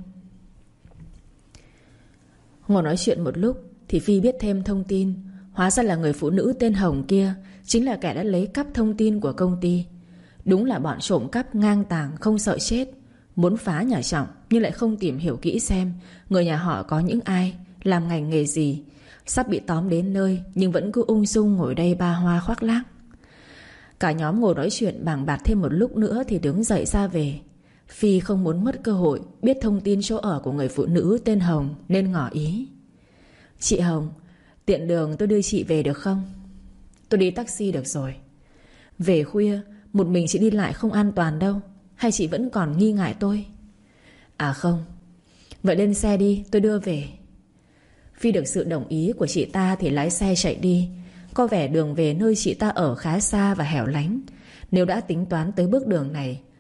Ngồi nói chuyện một lúc thì Phi biết thêm thông tin. Hóa ra là người phụ nữ tên Hồng kia chính là kẻ đã lấy cắp thông tin của công ty. Đúng là bọn trộm cắp ngang tàng không sợ chết. Muốn phá nhà Trọng nhưng lại không tìm hiểu kỹ xem người nhà họ có những ai, làm ngành nghề gì. Sắp bị tóm đến nơi nhưng vẫn cứ ung dung ngồi đây ba hoa khoác lác. Cả nhóm ngồi nói chuyện bàng bạc thêm một lúc nữa thì đứng dậy ra về. Phi không muốn mất cơ hội biết thông tin chỗ ở của người phụ nữ tên Hồng, nên ngỏ ý. Chị Hồng, tiện đường tôi đưa chị về được không? Tôi đi taxi được rồi. Về khuya một mình chị đi lại không an toàn đâu. Hay chị vẫn còn nghi ngại tôi? À không. Vậy lên xe đi, tôi đưa về. Phi được sự đồng ý của chị ta thì lái xe chạy đi. Có vẻ đường về nơi chị ta ở khá xa và hẻo lánh. Nếu đã tính toán tới bước đường này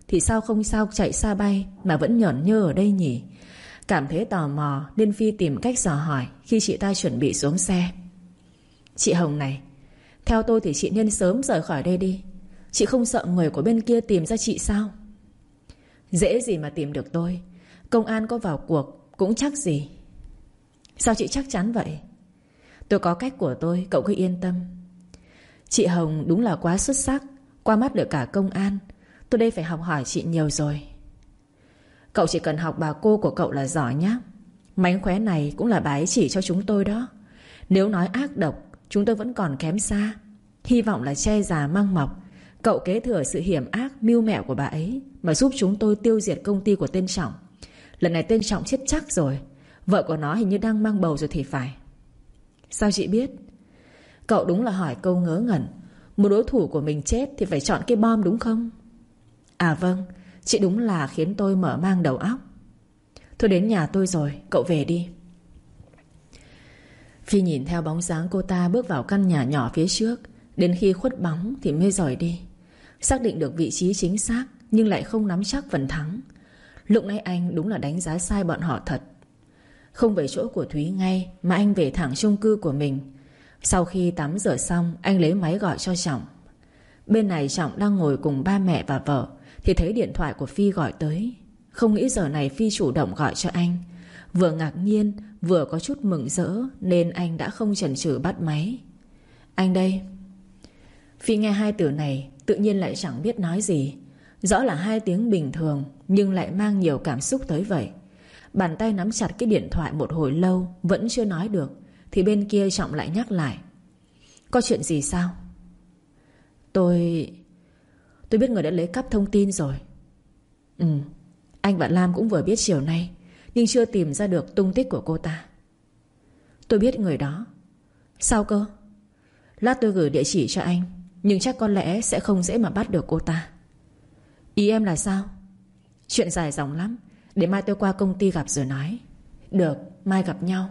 thì sao không sao chạy xa bay mà vẫn nhởn nhơ ở đây nhỉ? Cảm thấy tò mò nên Phi tìm cách dò hỏi khi chị ta chuẩn bị xuống xe. Chị Hồng này, theo tôi thì chị nên sớm rời khỏi đây đi. Chị không sợ người của bên kia tìm ra chị sao? Dễ gì mà tìm được tôi. Công an có vào cuộc cũng chắc gì. Sao chị chắc chắn vậy? Tôi có cách của tôi, cậu cứ yên tâm. Chị Hồng đúng là quá xuất sắc, qua mắt được cả công an. Tôi đây phải học hỏi chị nhiều rồi. Cậu chỉ cần học bà cô của cậu là giỏi nhá. Mánh khóe này cũng là bà ấy chỉ cho chúng tôi đó. Nếu nói ác độc, chúng tôi vẫn còn kém xa. Hy vọng là che già mang mọc, cậu kế thừa sự hiểm ác mưu mẹo của bà ấy mà giúp chúng tôi tiêu diệt công ty của tên Trọng. Lần này tên Trọng chết chắc rồi. Vợ của nó hình như đang mang bầu rồi thì phải. Sao chị biết? Cậu đúng là hỏi câu ngớ ngẩn. Một đối thủ của mình chết thì phải chọn cái bom đúng không? À vâng, chị đúng là khiến tôi mở mang đầu óc. Thôi đến nhà tôi rồi, cậu về đi. Phi nhìn theo bóng dáng cô ta bước vào căn nhà nhỏ phía trước. Đến khi khuất bóng thì mới rời đi. Xác định được vị trí chính xác nhưng lại không nắm chắc phần thắng. Lúc nãy anh đúng là đánh giá sai bọn họ thật. Không về chỗ của Thúy ngay mà anh về thẳng chung cư của mình. Sau khi tắm rửa xong, anh lấy máy gọi cho Trọng. Bên này Trọng đang ngồi cùng ba mẹ và vợ thì thấy điện thoại của Phi gọi tới. Không nghĩ giờ này Phi chủ động gọi cho anh. Vừa ngạc nhiên vừa có chút mừng rỡ nên anh đã không chần chừ bắt máy. Anh đây. Phi nghe hai từ này tự nhiên lại chẳng biết nói gì. Rõ là hai tiếng bình thường nhưng lại mang nhiều cảm xúc tới vậy. Bàn tay nắm chặt cái điện thoại một hồi lâu vẫn chưa nói được thì bên kia Trọng lại nhắc lại. Có chuyện gì sao? Tôi biết người đã lấy cắp thông tin rồi. Anh và Lam cũng vừa biết chiều nay nhưng chưa tìm ra được tung tích của cô ta. Tôi biết người đó. Sao cơ? Lát tôi gửi địa chỉ cho anh, nhưng chắc có lẽ sẽ không dễ mà bắt được cô ta. Ý em là sao? Chuyện dài dòng lắm. Để mai tôi qua công ty gặp rồi nói. Được, mai gặp nhau.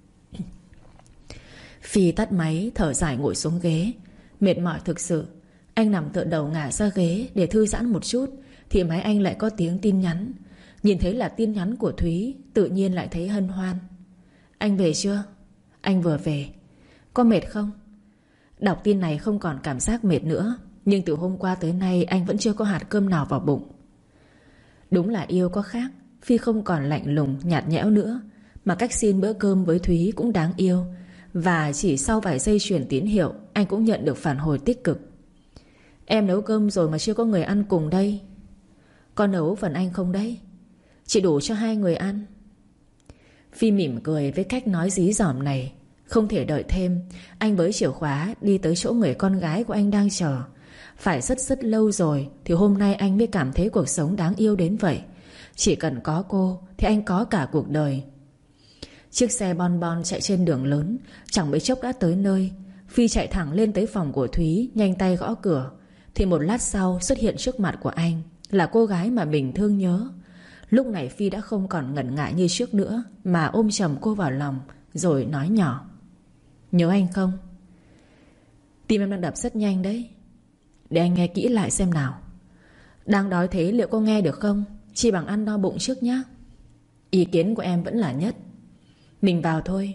Phi tắt máy thở dài ngồi xuống ghế. Mệt mỏi thực sự. Anh nằm tựa đầu ngả ra ghế để thư giãn một chút thì máy anh lại có tiếng tin nhắn. Nhìn thấy là tin nhắn của Thúy, tự nhiên lại thấy hân hoan. Anh về chưa? Anh vừa về. Có mệt không? Đọc tin này không còn cảm giác mệt nữa. Nhưng từ hôm qua tới nay anh vẫn chưa có hạt cơm nào vào bụng. Đúng là yêu có khác. Phi không còn lạnh lùng nhạt nhẽo nữa, mà cách xin bữa cơm với Thúy cũng đáng yêu. Và chỉ sau vài giây truyền tín hiệu, anh cũng nhận được phản hồi tích cực. Em nấu cơm rồi mà chưa có người ăn cùng đây. Con nấu phần anh không đấy? Chỉ đủ cho 2 người ăn. Phi mỉm cười với cách nói dí dỏm này. Không thể đợi thêm, anh với chìa khóa đi tới chỗ người con gái của anh đang chờ. Phải rất lâu rồi thì hôm nay anh mới cảm thấy cuộc sống đáng yêu đến vậy. Chỉ cần có cô thì anh có cả cuộc đời. Chiếc xe bon bon chạy trên đường lớn. Chẳng mấy chốc đã tới nơi. Phi chạy thẳng lên tới phòng của Thúy, nhanh tay gõ cửa. Thì một lát sau xuất hiện trước mặt của anh là cô gái mà mình thương nhớ. Lúc này Phi đã không còn ngần ngại như trước nữa, mà ôm chầm cô vào lòng rồi nói nhỏ. Nhớ anh không? Tim em đang đập rất nhanh đấy. Để anh nghe kỹ lại xem nào. Đang đói thế liệu có nghe được không? Chi bằng ăn no bụng trước nhá. Ý kiến của em vẫn là nhất. Mình vào thôi.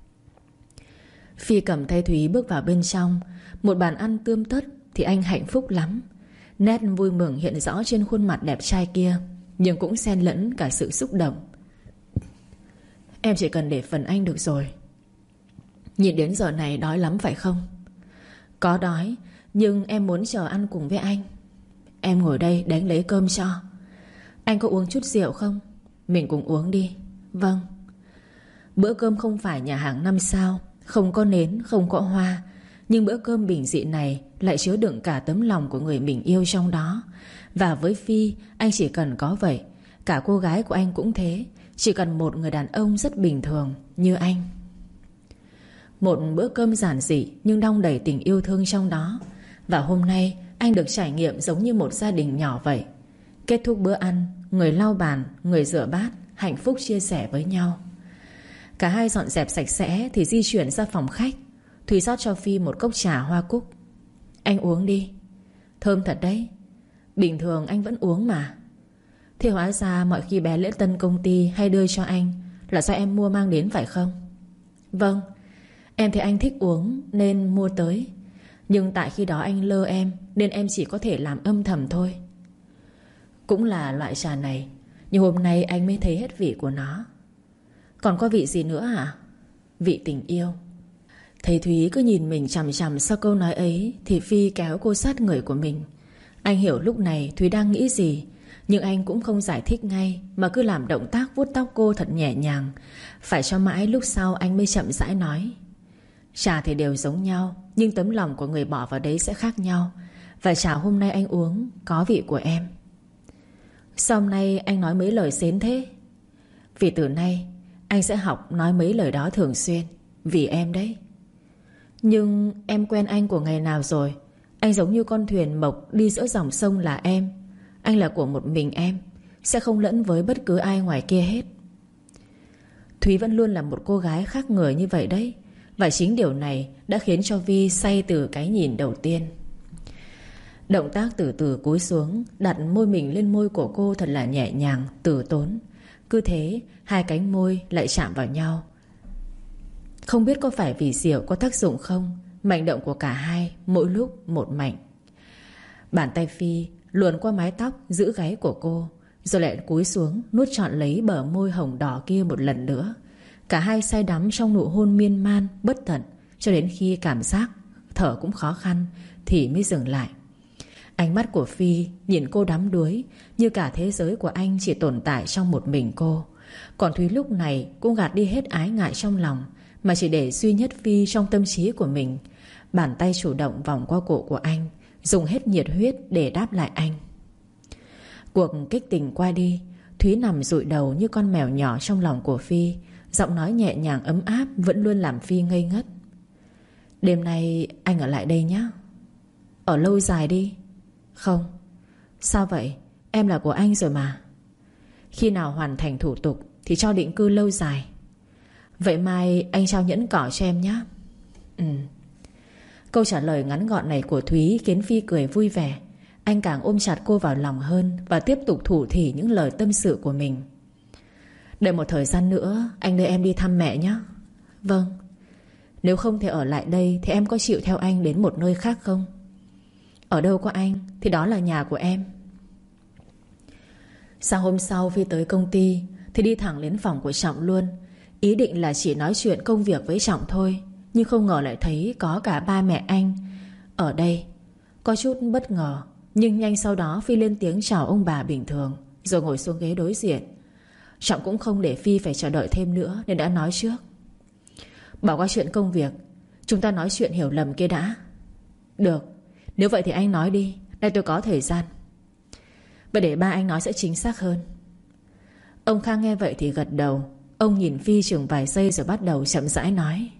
Phi cầm tay Thúy bước vào bên trong. Một bàn ăn tươm tất thì anh hạnh phúc lắm. Nét vui mừng hiện rõ trên khuôn mặt đẹp trai kia, nhưng cũng xen lẫn cả sự xúc động. Em chỉ cần để phần anh được rồi. Nhìn đến giờ này đói lắm phải không? Có đói, nhưng em muốn chờ ăn cùng với anh. Em ngồi đây để anh lấy cơm cho. Anh có uống chút rượu không? Mình cùng uống đi. Vâng. Bữa cơm không phải nhà hàng 5 sao, không có nến, không có hoa, nhưng bữa cơm bình dị này lại chứa đựng cả tấm lòng của người mình yêu trong đó. Và với Phi, anh chỉ cần có vậy. Cả cô gái của anh cũng thế. Chỉ cần một người đàn ông rất bình thường như anh. Một bữa cơm giản dị nhưng đong đầy tình yêu thương trong đó. Và hôm nay anh được trải nghiệm giống như một gia đình nhỏ vậy. Kết thúc bữa ăn, người lau bàn, người rửa bát, hạnh phúc chia sẻ với nhau. Cả hai dọn dẹp sạch sẽ thì di chuyển ra phòng khách. Thùy rót cho Phi một cốc trà hoa cúc. Anh uống đi. Thơm thật đấy. Bình thường anh vẫn uống mà. Thế hóa ra mọi khi bé lễ tân công ty hay đưa cho anh là do em mua mang đến phải không? Vâng, em thấy anh thích uống nên mua tới. Nhưng tại khi đó anh lơ em, nên em chỉ có thể làm âm thầm thôi. Cũng là loại trà này, nhưng hôm nay anh mới thấy hết vị của nó. Còn có vị gì nữa hả? Vị tình yêu. Thấy Thúy cứ nhìn mình chằm chằm sau câu nói ấy, thì Phi kéo cô sát người của mình. Anh hiểu lúc này Thúy đang nghĩ gì, nhưng anh cũng không giải thích ngay, mà cứ làm động tác vuốt tóc cô thật nhẹ nhàng. Phải cho mãi lúc sau anh mới chậm rãi nói: trà thì đều giống nhau, nhưng tấm lòng của người bỏ vào đấy sẽ khác nhau. Và trà hôm nay anh uống có vị của em. Sao hôm nay anh nói mấy lời xến thế? Vì từ nay anh sẽ học nói mấy lời đó thường xuyên. Vì em đấy. Nhưng em quen anh của ngày nào rồi? Anh giống như con thuyền mộc đi giữa dòng sông là em. Anh là của một mình em, sẽ không lẫn với bất cứ ai ngoài kia hết. Thúy vẫn luôn là một cô gái khác người như vậy đấy. Và chính điều này đã khiến cho Vi say từ cái nhìn đầu tiên. Động tác từ từ cúi xuống, đặt môi mình lên môi của cô thật là nhẹ nhàng, từ tốn. Cứ thế hai cánh môi lại chạm vào nhau. Không biết có phải vì rượu có tác dụng không, mảnh động của cả hai mỗi lúc một mạnh. Bàn tay Phi luồn qua mái tóc giữ gáy của cô, rồi lại cúi xuống nuốt trọn lấy bờ môi hồng đỏ kia một lần nữa. Cả hai say đắm trong nụ hôn miên man bất tận, cho đến khi cảm giác thở cũng khó khăn thì mới dừng lại. Ánh mắt của Phi nhìn cô đắm đuối, như cả thế giới của anh chỉ tồn tại trong một mình cô. Còn Thúy lúc này cũng gạt đi hết ái ngại trong lòng, mà chỉ để duy nhất Phi trong tâm trí của mình. Bàn tay chủ động vòng qua cổ của anh, dùng hết nhiệt huyết để đáp lại anh. Cuộc kích tình qua đi, Thúy nằm dụi đầu như con mèo nhỏ trong lòng của Phi. Giọng nói nhẹ nhàng ấm áp vẫn luôn làm Phi ngây ngất. Đêm nay anh ở lại đây nhé. Ở lâu dài đi. Không. Sao vậy? Em là của anh rồi mà. Khi nào hoàn thành thủ tục thì cho định cư lâu dài. Vậy mai anh trao nhẫn cỏ cho em nhé. Câu trả lời ngắn gọn này của Thúy khiến Phi cười vui vẻ. Anh càng ôm chặt cô vào lòng hơn và tiếp tục thủ thỉ những lời tâm sự của mình. Đợi một thời gian nữa anh đưa em đi thăm mẹ nhé. Vâng. Nếu không thể ở lại đây thì em có chịu theo anh đến một nơi khác không? Ở đâu có anh thì đó là nhà của em. Sáng hôm sau Phi tới công ty thì đi thẳng đến phòng của Trọng luôn. Ý định là chỉ nói chuyện công việc với Trọng thôi, nhưng không ngờ lại thấy có cả ba mẹ anh ở đây. Có chút bất ngờ, nhưng nhanh sau đó Phi lên tiếng chào ông bà bình thường, rồi ngồi xuống ghế đối diện. Trọng cũng không để Phi phải chờ đợi thêm nữa nên đã nói trước: bỏ qua chuyện công việc, chúng ta nói chuyện hiểu lầm kia đã. Được, nếu vậy thì anh nói đi, đây tôi có thời gian. Vậy để ba anh nói sẽ chính xác hơn. Ông Khang nghe vậy thì gật đầu. Ông nhìn Phi chừng vài giây rồi bắt đầu chậm rãi nói: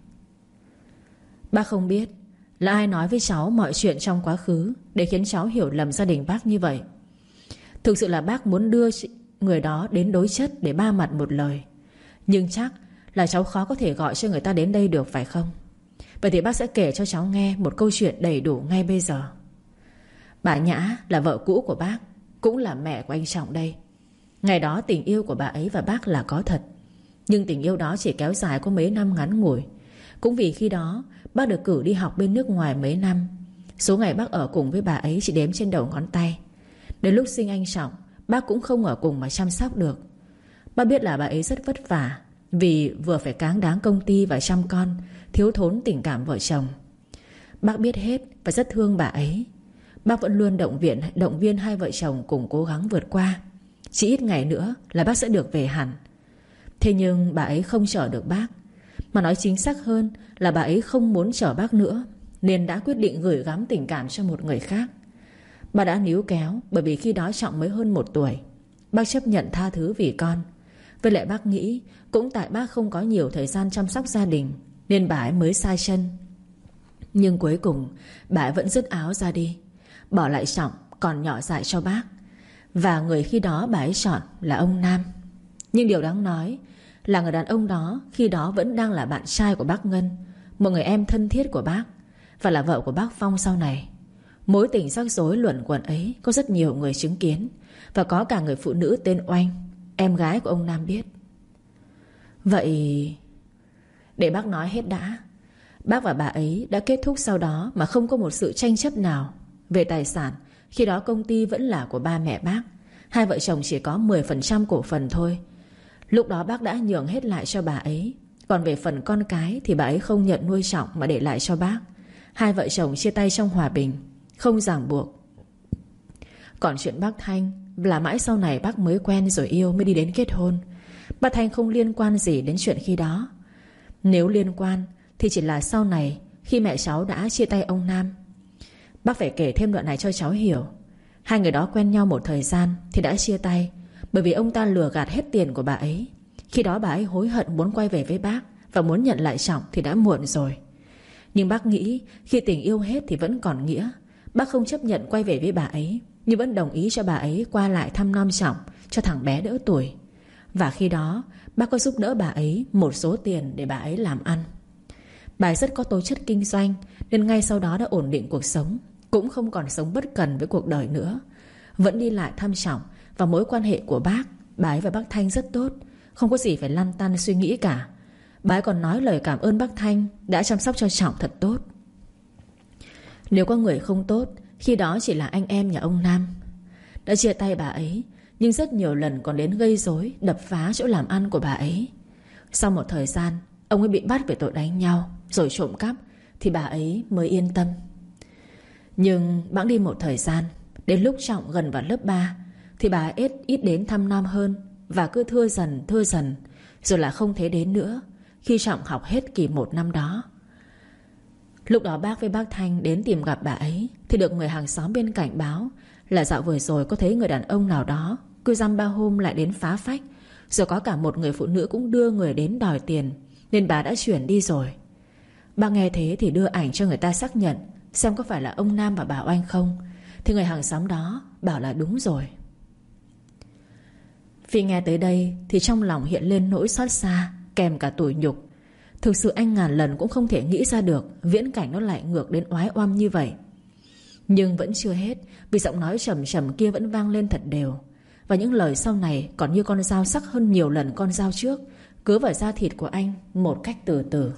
bác không biết là ai nói với cháu mọi chuyện trong quá khứ để khiến cháu hiểu lầm gia đình bác như vậy. Thực sự là bác muốn đưa người đó đến đối chất để ba mặt một lời, nhưng chắc là cháu khó có thể gọi cho người ta đến đây được phải không? Vậy thì bác sẽ kể cho cháu nghe một câu chuyện đầy đủ ngay bây giờ. Bà Nhã là vợ cũ của bác, cũng là mẹ của anh Trọng đây. Ngày đó tình yêu của bà ấy và bác là có thật, nhưng tình yêu đó chỉ kéo dài có mấy năm ngắn ngủi. Cũng vì khi đó bác được cử đi học bên nước ngoài mấy năm, số ngày bác ở cùng với bà ấy chỉ đếm trên đầu ngón tay. Đến lúc sinh anh Trọng, bác cũng không ở cùng mà chăm sóc được. Bác biết là bà ấy rất vất vả, vì vừa phải cáng đáng công ty và chăm con, thiếu thốn tình cảm vợ chồng. Bác biết hết và rất thương bà ấy. Bác vẫn luôn động viên hai vợ chồng cùng cố gắng vượt qua. Chỉ ít ngày nữa là bác sẽ được về hẳn. Thế nhưng bà ấy không chở được bác, mà nói chính xác hơn là bà ấy không muốn chở bác nữa, nên đã quyết định gửi gắm tình cảm cho một người khác. Bà đã níu kéo, bởi vì khi đó Trọng mới hơn 1 tuổi. Bác chấp nhận tha thứ vì con. Với lại bác nghĩ cũng tại bác không có nhiều thời gian chăm sóc gia đình, nên bà ấy mới sai chân. Nhưng cuối cùng bà ấy vẫn dứt áo ra đi, bỏ lại Trọng còn nhỏ dại cho bác. Và người khi đó bà ấy chọn là ông Nam. Nhưng điều đáng nói là người đàn ông đó khi đó vẫn đang là bạn trai của bác Ngân, một người em thân thiết của bác, và là vợ của bác Phong sau này. Mối tình rắc rối luẩn quẩn ấy có rất nhiều người chứng kiến, và có cả người phụ nữ tên Oanh, em gái của ông Nam biết. Vậy để bác nói hết đã. Bác và bà ấy đã kết thúc sau đó mà không có một sự tranh chấp nào. Về tài sản, khi đó công ty vẫn là của ba mẹ bác. Hai vợ chồng chỉ có 10% cổ phần thôi. Lúc đó bác đã nhường hết lại cho bà ấy. Còn về phần con cái thì bà ấy không nhận nuôi Trọng mà để lại cho bác. Hai vợ chồng chia tay trong hòa bình, không ràng buộc. Còn chuyện bác Thanh là mãi sau này bác mới quen rồi yêu mới đi đến kết hôn. Bác Thanh không liên quan gì đến chuyện khi đó. Nếu liên quan thì chỉ là sau này, khi mẹ cháu đã chia tay ông Nam. Bác phải kể thêm đoạn này cho cháu hiểu. Hai người đó quen nhau một thời gian thì đã chia tay, bởi vì ông ta lừa gạt hết tiền của bà ấy. Khi đó bà ấy hối hận muốn quay về với bác và muốn nhận lại Trọng thì đã muộn rồi. Nhưng bác nghĩ khi tình yêu hết thì vẫn còn nghĩa. Bác không chấp nhận quay về với bà ấy, nhưng vẫn đồng ý cho bà ấy qua lại thăm nom Trọng, cho thằng bé đỡ tuổi. Và khi đó bác có giúp đỡ bà ấy một số tiền để bà ấy làm ăn. Bà ấy rất có tố chất kinh doanh, nên ngay sau đó đã ổn định cuộc sống, cũng không còn sống bất cần với cuộc đời nữa. Vẫn đi lại thăm Trọng. Và mối quan hệ của bà ấy và bác Thanh rất tốt, không có gì phải lăn tăn suy nghĩ cả. Bà ấy còn nói lời cảm ơn bác Thanh đã chăm sóc cho Trọng thật tốt. Nếu có người không tốt, khi đó chỉ là anh em nhà ông Nam. Đã chia tay bà ấy, nhưng rất nhiều lần còn đến gây rối, đập phá chỗ làm ăn của bà ấy. Sau một thời gian, ông ấy bị bắt về tội đánh nhau rồi trộm cắp, thì bà ấy mới yên tâm. Nhưng bẵng đi một thời gian, đến lúc Trọng gần vào lớp 3 thì bà ấy ít đến thăm nom hơn, và cứ thưa dần rồi là không thấy đến nữa khi Trọng học hết kỳ 1 năm đó. Lúc đó bác với bác Thanh đến tìm gặp bà ấy thì được người hàng xóm bên cạnh báo là dạo vừa rồi có thấy người đàn ông nào đó cứ dăm ba hôm lại đến phá phách, rồi có cả một người phụ nữ cũng đưa người đến đòi tiền, nên bà đã chuyển đi rồi. Bác nghe thế thì đưa ảnh cho người ta xác nhận xem có phải là ông Nam và bà Oanh không. Thì người hàng xóm đó bảo là đúng rồi. Phi nghe tới đây thì trong lòng hiện lên nỗi xót xa kèm cả tủi nhục. Thực sự anh ngàn lần cũng không thể nghĩ ra được viễn cảnh nó lại ngược đến oái oăm như vậy. Nhưng vẫn chưa hết, vì giọng nói trầm trầm kia vẫn vang lên thật đều. Và những lời sau này còn như con dao sắc hơn nhiều lần con dao trước, cứa vào da thịt của anh một cách từ từ.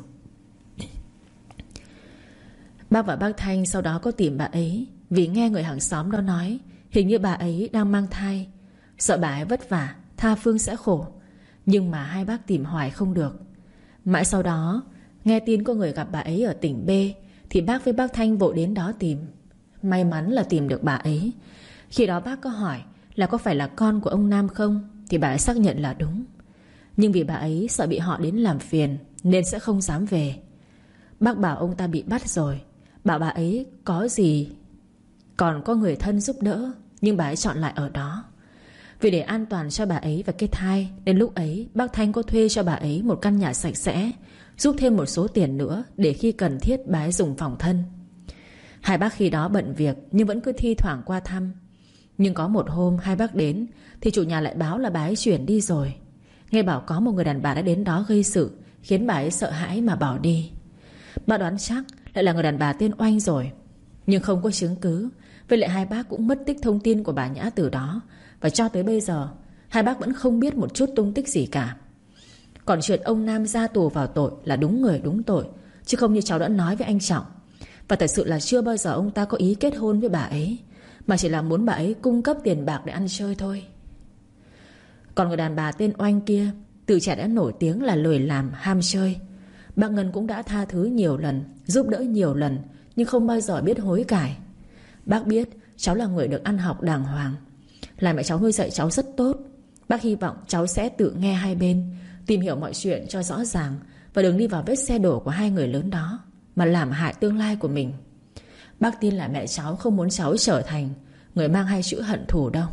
Bác và bác Thanh sau đó có tìm bà ấy, vì nghe người hàng xóm đó nói hình như bà ấy đang mang thai. Sợ bà ấy vất vả, tha phương sẽ khổ. Nhưng mà hai bác tìm hoài không được. Mãi sau đó nghe tin có người gặp bà ấy ở tỉnh B, thì bác với bác Thanh vội đến đó tìm. May mắn là tìm được bà ấy. Khi đó bác có hỏi là có phải là con của ông Nam không, thì bà ấy xác nhận là đúng. Nhưng vì bà ấy sợ bị họ đến làm phiền nên sẽ không dám về. Bác bảo ông ta bị bắt rồi, bảo bà ấy có gì còn có người thân giúp đỡ, nhưng bà ấy chọn lại ở đó. Vì để an toàn cho bà ấy và cái thai, nên lúc ấy bác Thanh có thuê cho bà ấy một căn nhà sạch sẽ, giúp thêm một số tiền nữa để khi cần thiết bà ấy dùng phòng thân. Hai bác khi đó bận việc nhưng vẫn cứ thi thoảng qua thăm. Nhưng có một hôm hai bác đến thì chủ nhà lại báo là bà ấy chuyển đi rồi. Nghe bảo có một người đàn bà đã đến đó gây sự, khiến bà ấy sợ hãi mà bỏ đi. Bác đoán chắc lại là người đàn bà tên Oanh rồi, nhưng không có chứng cứ. Với lại hai bác cũng mất tích thông tin của bà Nhã từ đó, và cho tới bây giờ hai bác vẫn không biết một chút tung tích gì cả. Còn chuyện ông Nam ra tù vào tội là đúng người đúng tội, chứ không như cháu đã nói với anh Trọng. Và thật sự là chưa bao giờ ông ta có ý kết hôn với bà ấy, mà chỉ là muốn bà ấy cung cấp tiền bạc để ăn chơi thôi. Còn người đàn bà tên Oanh kia, từ trẻ đã nổi tiếng là lười làm, ham chơi. Bác Ngân cũng đã tha thứ nhiều lần, giúp đỡ nhiều lần, nhưng không bao giờ biết hối cải. Bác biết cháu là người được ăn học đàng hoàng, là mẹ cháu nuôi dạy cháu rất tốt. Bác hy vọng cháu sẽ tự nghe hai bên, tìm hiểu mọi chuyện cho rõ ràng, và đừng đi vào vết xe đổ của hai người lớn đó mà làm hại tương lai của mình. Bác tin là mẹ cháu không muốn cháu trở thành người mang hai chữ hận thù đâu.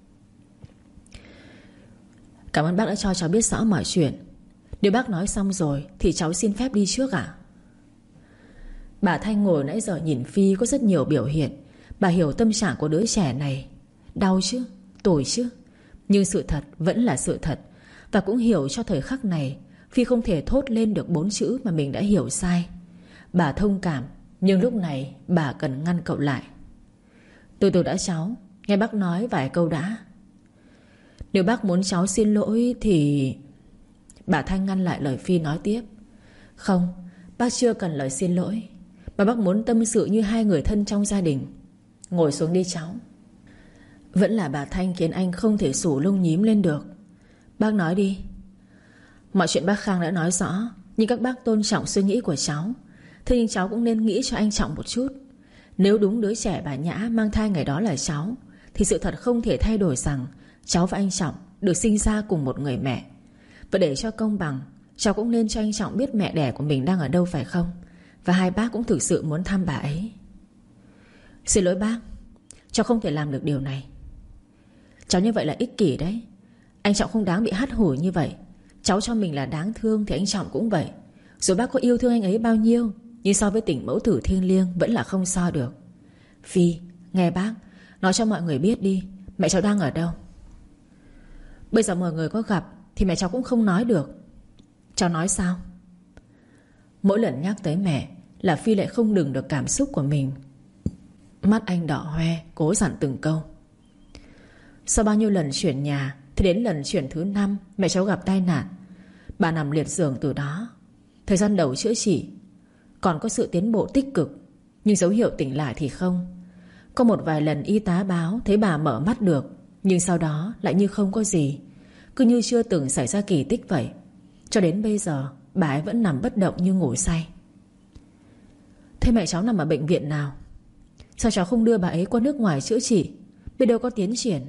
Cảm ơn bác đã cho cháu biết rõ mọi chuyện. Nếu bác nói xong rồi thì cháu xin phép đi trước ạ. Bà Thanh ngồi nãy giờ nhìn Phi có rất nhiều biểu hiện. Bà hiểu tâm trạng của đứa trẻ này. Đau chứ, tồi chứ, nhưng sự thật vẫn là sự thật. Và cũng hiểu cho thời khắc này Phi không thể thốt lên được 4 chữ mà mình đã hiểu sai. Bà thông cảm, nhưng lúc này bà cần ngăn cậu lại. Từ từ đã cháu, nghe bác nói vài câu đã. Nếu bác muốn cháu xin lỗi thì... Bà Thanh ngăn lại lời Phi nói tiếp. Không, bác chưa cần lời xin lỗi, mà bác muốn tâm sự như hai người thân trong gia đình. Ngồi xuống đi cháu. Vẫn là bà Thanh khiến anh không thể xù lông nhím lên được. Bác nói đi. Mọi chuyện bác Khang đã nói rõ, nhưng các bác tôn trọng suy nghĩ của cháu. Thế nhưng cháu cũng nên nghĩ cho anh Trọng một chút. Nếu đúng đứa trẻ bà Nhã mang thai ngày đó là cháu, thì sự thật không thể thay đổi rằng cháu và anh Trọng được sinh ra cùng một người mẹ. Và để cho công bằng, cháu cũng nên cho anh Trọng biết mẹ đẻ của mình đang ở đâu, phải không? Và hai bác cũng thực sự muốn thăm bà ấy. Xin lỗi bác, cháu không thể làm được điều này. Cháu như vậy là ích kỷ đấy. Anh Trọng không đáng bị hắt hủi như vậy. Cháu cho mình là đáng thương thì anh Trọng cũng vậy. Rồi bác có yêu thương anh ấy bao nhiêu, nhưng so với tình mẫu tử thiêng liêng vẫn là không so được. Phi, nghe bác, nói cho mọi người biết đi, mẹ cháu đang ở đâu. Bây giờ mọi người có gặp thì mẹ cháu cũng không nói được. Cháu nói sao? Mỗi lần nhắc tới mẹ là Phi lại không đừng được cảm xúc của mình. Mắt anh đỏ hoe, cố dặn từng câu. Sau bao nhiêu lần chuyển nhà thì đến lần chuyển thứ 5 mẹ cháu gặp tai nạn. Bà nằm liệt giường từ đó. Thời gian đầu chữa trị còn có sự tiến bộ tích cực, nhưng dấu hiệu tỉnh lại thì không. Có một vài lần y tá báo thấy bà mở mắt được, nhưng sau đó lại như không có gì, cứ như chưa từng xảy ra kỳ tích vậy. Cho đến bây giờ bà ấy vẫn nằm bất động như ngủ say. Thế mẹ cháu nằm ở bệnh viện nào? Sao cháu không đưa bà ấy qua nước ngoài chữa trị? Biết đâu có tiến triển.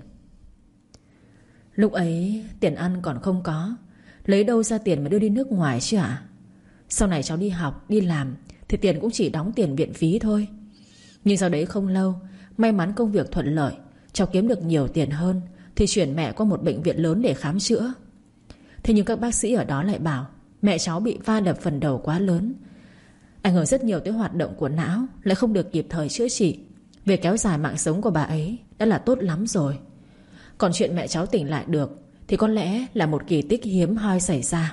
Lúc ấy tiền ăn còn không có, lấy đâu ra tiền mà đưa đi nước ngoài chứ ạ? Sau này cháu đi học, đi làm thì tiền cũng chỉ đóng tiền viện phí thôi. Nhưng sau đấy không lâu, may mắn công việc thuận lợi, cháu kiếm được nhiều tiền hơn thì chuyển mẹ qua một bệnh viện lớn để khám chữa. Thế nhưng các bác sĩ ở đó lại bảo mẹ cháu bị va đập phần đầu quá lớn, ảnh hưởng rất nhiều tới hoạt động của não, lại không được kịp thời chữa trị. Việc kéo dài mạng sống của bà ấy đã là tốt lắm rồi. Còn chuyện mẹ cháu tỉnh lại được thì có lẽ là một kỳ tích hiếm hoi xảy ra.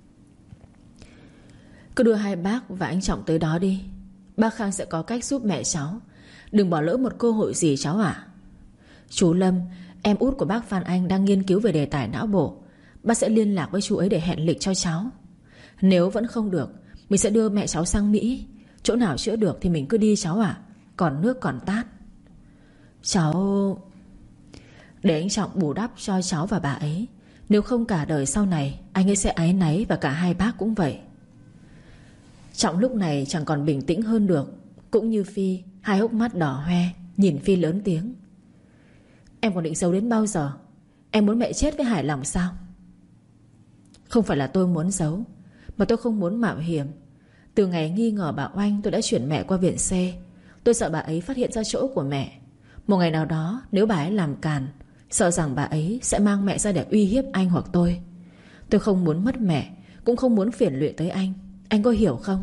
Cứ đưa hai bác và anh Trọng tới đó đi. Bác Khang sẽ có cách giúp mẹ cháu. Đừng bỏ lỡ một cơ hội gì cháu ạ. Chú Lâm, em út của bác Phan Anh, đang nghiên cứu về đề tài não bộ. Bác sẽ liên lạc với chú ấy để hẹn lịch cho cháu. Nếu vẫn không được, mình sẽ đưa mẹ cháu sang Mỹ. Chỗ nào chữa được thì mình cứ đi cháu ạ. Còn nước còn tát. Cháu... Để anh Trọng bù đắp cho cháu và bà ấy. Nếu không cả đời sau này anh ấy sẽ áy náy, và cả hai bác cũng vậy. Trọng lúc này chẳng còn bình tĩnh hơn được. Cũng như Phi, hai hốc mắt đỏ hoe, nhìn Phi lớn tiếng. Em còn định giấu đến bao giờ? Em muốn mẹ chết với hài lòng sao? Không phải là tôi muốn giấu, mà tôi không muốn mạo hiểm. Từ ngày nghi ngờ bà Oanh, tôi đã chuyển mẹ qua viện C. Tôi sợ bà ấy phát hiện ra chỗ của mẹ. Một ngày nào đó nếu bà ấy làm càn, sợ rằng bà ấy sẽ mang mẹ ra để uy hiếp anh hoặc tôi. Tôi không muốn mất mẹ, cũng không muốn phiền lụy tới anh. Anh có hiểu không?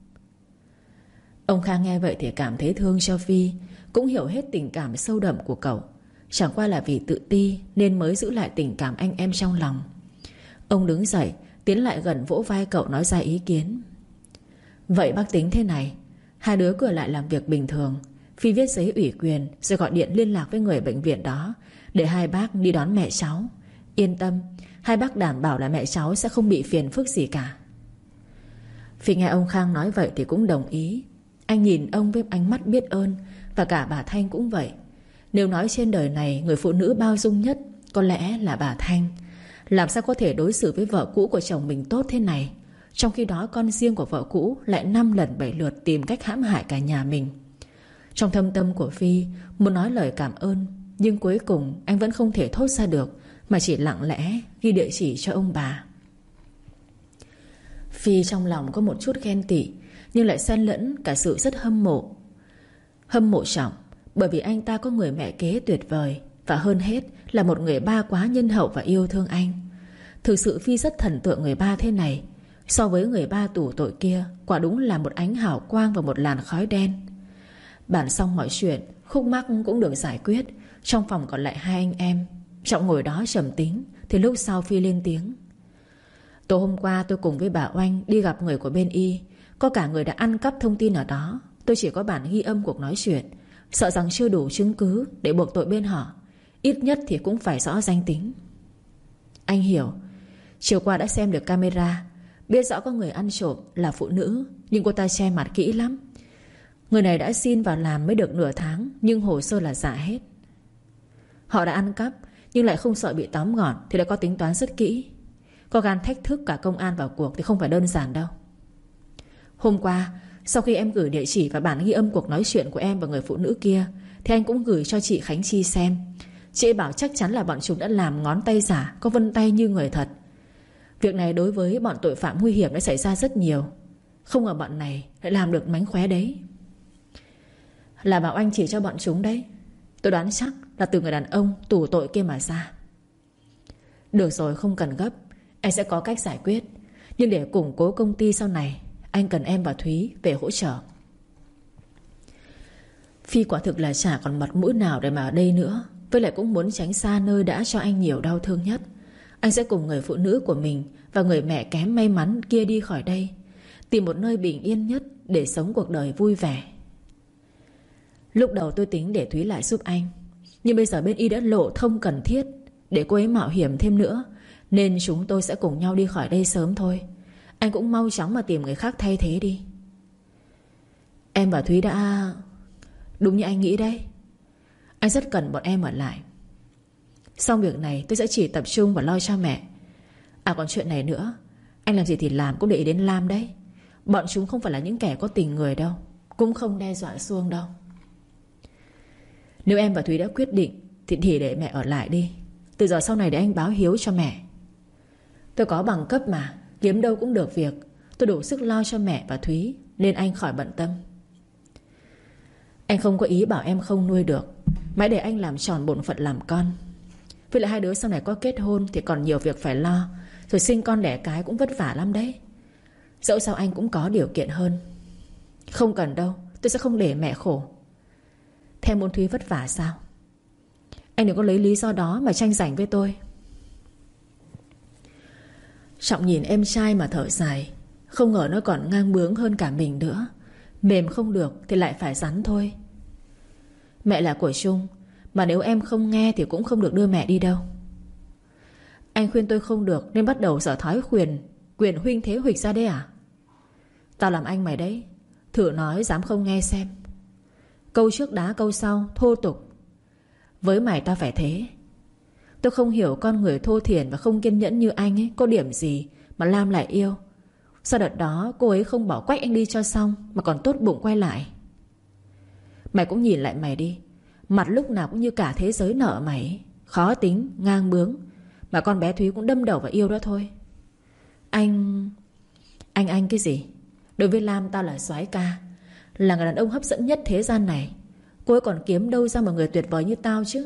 Ông Khang nghe vậy thì cảm thấy thương cho Phi, cũng hiểu hết tình cảm sâu đậm của cậu. Chẳng qua là vì tự ti nên mới giữ lại tình cảm anh em trong lòng. Ông đứng dậy, tiến lại gần vỗ vai cậu, nói ra ý kiến. Vậy bác tính thế này, hai đứa cứ ở lại làm việc bình thường. Phi viết giấy ủy quyền rồi gọi điện liên lạc với người bệnh viện đó để hai bác đi đón mẹ cháu. Yên tâm, hai bác đảm bảo là mẹ cháu sẽ không bị phiền phức gì cả. Phi nghe ông Khang nói vậy thì cũng đồng ý. Anh nhìn ông với ánh mắt biết ơn, và cả bà Thanh cũng vậy. Nếu nói trên đời này người phụ nữ bao dung nhất có lẽ là bà Thanh. Làm sao có thể đối xử với vợ cũ của chồng mình tốt thế này, trong khi đó con riêng của vợ cũ lại 5 lần 7 lượt tìm cách hãm hại cả nhà mình. Trong thâm tâm của Phi muốn nói lời cảm ơn, nhưng cuối cùng anh vẫn không thể thốt ra được, mà chỉ lặng lẽ ghi địa chỉ cho ông bà. Phi trong lòng có một chút ghen tị, nhưng lại xen lẫn cả sự rất hâm mộ. Hâm mộ Trọng bởi vì anh ta có người mẹ kế tuyệt vời, và hơn hết là một người ba quá nhân hậu và yêu thương anh. Thực sự Phi rất thần tượng người ba thế này. So với người ba tù tội kia, quả đúng là một ánh hào quang và một làn khói đen. Bàn xong mọi chuyện, khúc mắc cũng được giải quyết. Trong phòng còn lại hai anh em. Trọng ngồi đó trầm tính, thì lúc sau Phi lên tiếng. Tối hôm qua tôi cùng với bà Oanh đi gặp người của bên Y. Có cả người đã ăn cắp thông tin ở đó. Tôi chỉ có bản ghi âm cuộc nói chuyện, Sợ rằng chưa đủ chứng cứ để buộc tội bên họ, ít nhất thì cũng phải rõ danh tính. Anh hiểu. Chiều qua đã xem được camera, biết rõ có người ăn trộm là phụ nữ, nhưng cô ta che mặt kỹ lắm. Người này đã xin vào làm mới được nửa tháng, nhưng hồ sơ là giả hết. Họ đã ăn cắp nhưng lại không sợ bị tóm gọn thì đã có tính toán rất kỹ. Có gan thách thức cả công an vào cuộc thì không phải đơn giản đâu. Hôm qua, sau khi em gửi địa chỉ và bản ghi âm cuộc nói chuyện của em và người phụ nữ kia, thì anh cũng gửi cho chị Khánh Chi xem. Chị ấy bảo chắc chắn là bọn chúng đã làm ngón tay giả, có vân tay như người thật. Việc này đối với bọn tội phạm nguy hiểm đã xảy ra rất nhiều. Không ngờ bọn này lại làm được mánh khóe đấy. Là bảo anh chỉ cho bọn chúng đấy. Tôi đoán chắc là từ người đàn ông tù tội kia mà ra. Được rồi, không cần gấp, anh sẽ có cách giải quyết. Nhưng để củng cố công ty sau này, anh cần em và Thúy về hỗ trợ. Phi quả thực là chả còn mặt mũi nào để mà ở đây nữa. Với lại cũng muốn tránh xa nơi đã cho anh nhiều đau thương nhất. Anh sẽ cùng người phụ nữ của mình và người mẹ kém may mắn kia đi khỏi đây, tìm một nơi bình yên nhất để sống cuộc đời vui vẻ. Lúc đầu tôi tính để Thúy lại giúp anh, nhưng bây giờ bên y đã lộ thông cần thiết để cô ấy mạo hiểm thêm nữa, nên chúng tôi sẽ cùng nhau đi khỏi đây sớm thôi. Anh cũng mau chóng mà tìm người khác thay thế đi. Em và Thúy đã... Đúng như anh nghĩ đấy. Anh rất cần bọn em ở lại. Xong việc này tôi sẽ chỉ tập trung và lo cho mẹ. À còn chuyện này nữa, anh làm gì thì làm cũng để ý đến Lam đấy. Bọn chúng không phải là những kẻ có tình người đâu, cũng không đe dọa Xuông đâu. Nếu em và Thúy đã quyết định thì để mẹ ở lại đi. Từ giờ sau này để anh báo hiếu cho mẹ. Tôi có bằng cấp mà, kiếm đâu cũng được việc. Tôi đủ sức lo cho mẹ và Thúy, nên anh khỏi bận tâm. Anh không có ý bảo em không nuôi được, mãi để anh làm tròn bổn phận làm con. Với lại hai đứa sau này có kết hôn thì còn nhiều việc phải lo, rồi sinh con đẻ cái cũng vất vả lắm đấy. Dẫu sao anh cũng có điều kiện hơn. Không cần đâu, tôi sẽ không để mẹ khổ. Thế muốn Thúy vất vả sao? Anh đừng có lấy lý do đó mà tranh giành với tôi. Trọng nhìn em trai mà thở dài. Không ngờ nó còn ngang bướng hơn cả mình nữa. Mềm không được thì lại phải rắn thôi. Mẹ là của Trung, mà nếu em không nghe thì cũng không được đưa mẹ đi đâu. Anh khuyên tôi không được nên bắt đầu dở thói quyền huynh thế huỵch ra đấy à? Tao làm anh mày đấy, thử nói dám không nghe xem. Câu trước đá câu sau, thô tục. Với mày tao phải thế. Tôi không hiểu con người thô thiển và không kiên nhẫn như anh ấy có điểm gì mà Lam lại yêu. Sao đợt đó cô ấy không bỏ quách anh đi cho xong, mà còn tốt bụng quay lại. Mày cũng nhìn lại mày đi, mặt lúc nào cũng như cả thế giới nợ mày. Khó tính, ngang bướng, mà con bé Thúy cũng đâm đầu vào yêu đó thôi. Anh cái gì? Đối với Lam tao là soái ca, là người đàn ông hấp dẫn nhất thế gian này. Cô ấy còn kiếm đâu ra một người tuyệt vời như tao chứ.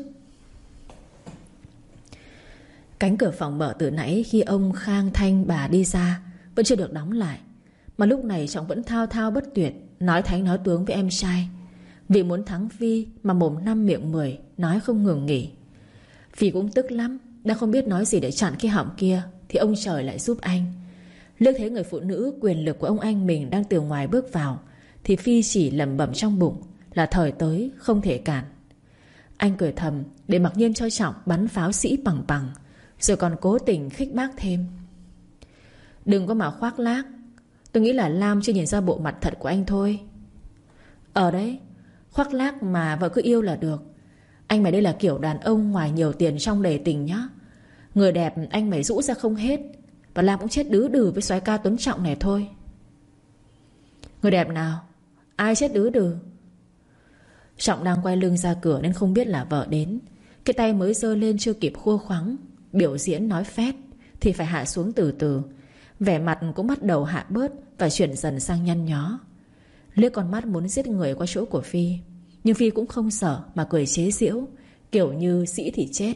Cánh cửa phòng mở từ nãy khi ông Khang Thanh bà đi ra vẫn chưa được đóng lại, mà lúc này Trọng vẫn thao thao bất tuyệt, nói thánh nói tướng với em trai. Vì muốn thắng Phi mà mồm năm miệng 10, nói không ngừng nghỉ. Phi cũng tức lắm, đang không biết nói gì để chặn cái họng kia, thì ông trời lại giúp anh. Liếc thấy người phụ nữ quyền lực của ông anh mình đang từ ngoài bước vào, thì Phi chỉ lẩm bẩm trong bụng là thời tới không thể cản. Anh cười thầm để mặc nhiên cho Trọng bắn pháo sĩ bằng bằng, rồi còn cố tình khích bác thêm. Đừng có mà khoác lác. Tôi nghĩ là Lam chưa nhìn ra bộ mặt thật của anh thôi. Ở đấy, khoác lác mà vợ cứ yêu là được. Anh mày đây là kiểu đàn ông ngoài nhiều tiền trong đầy tình nhá. Người đẹp anh mày rũ ra không hết, và Lam cũng chết đứ đừ với soái ca Tuấn Trọng này thôi. Người đẹp nào? Ai chết đứ đừ? Trọng đang quay lưng ra cửa nên không biết là vợ đến. Cái tay mới giơ lên chưa kịp khua khoắng, biểu diễn nói phét thì phải hạ xuống từ từ. Vẻ mặt cũng bắt đầu hạ bớt và chuyển dần sang nhăn nhó. Liếc con mắt muốn giết người qua chỗ của Phi, nhưng Phi cũng không sợ mà cười chế giễu, kiểu như sĩ thì chết.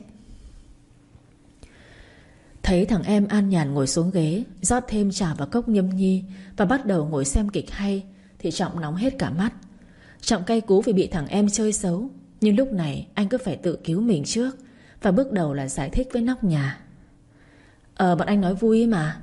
Thấy thằng em an nhàn ngồi xuống ghế, rót thêm trà vào cốc nhâm nhi và bắt đầu ngồi xem kịch hay, thì Trọng nóng hết cả mắt. Trọng cay cú vì bị thằng em chơi xấu, nhưng lúc này anh cứ phải tự cứu mình trước, và bước đầu là giải thích với nóc nhà. Bọn anh nói vui mà.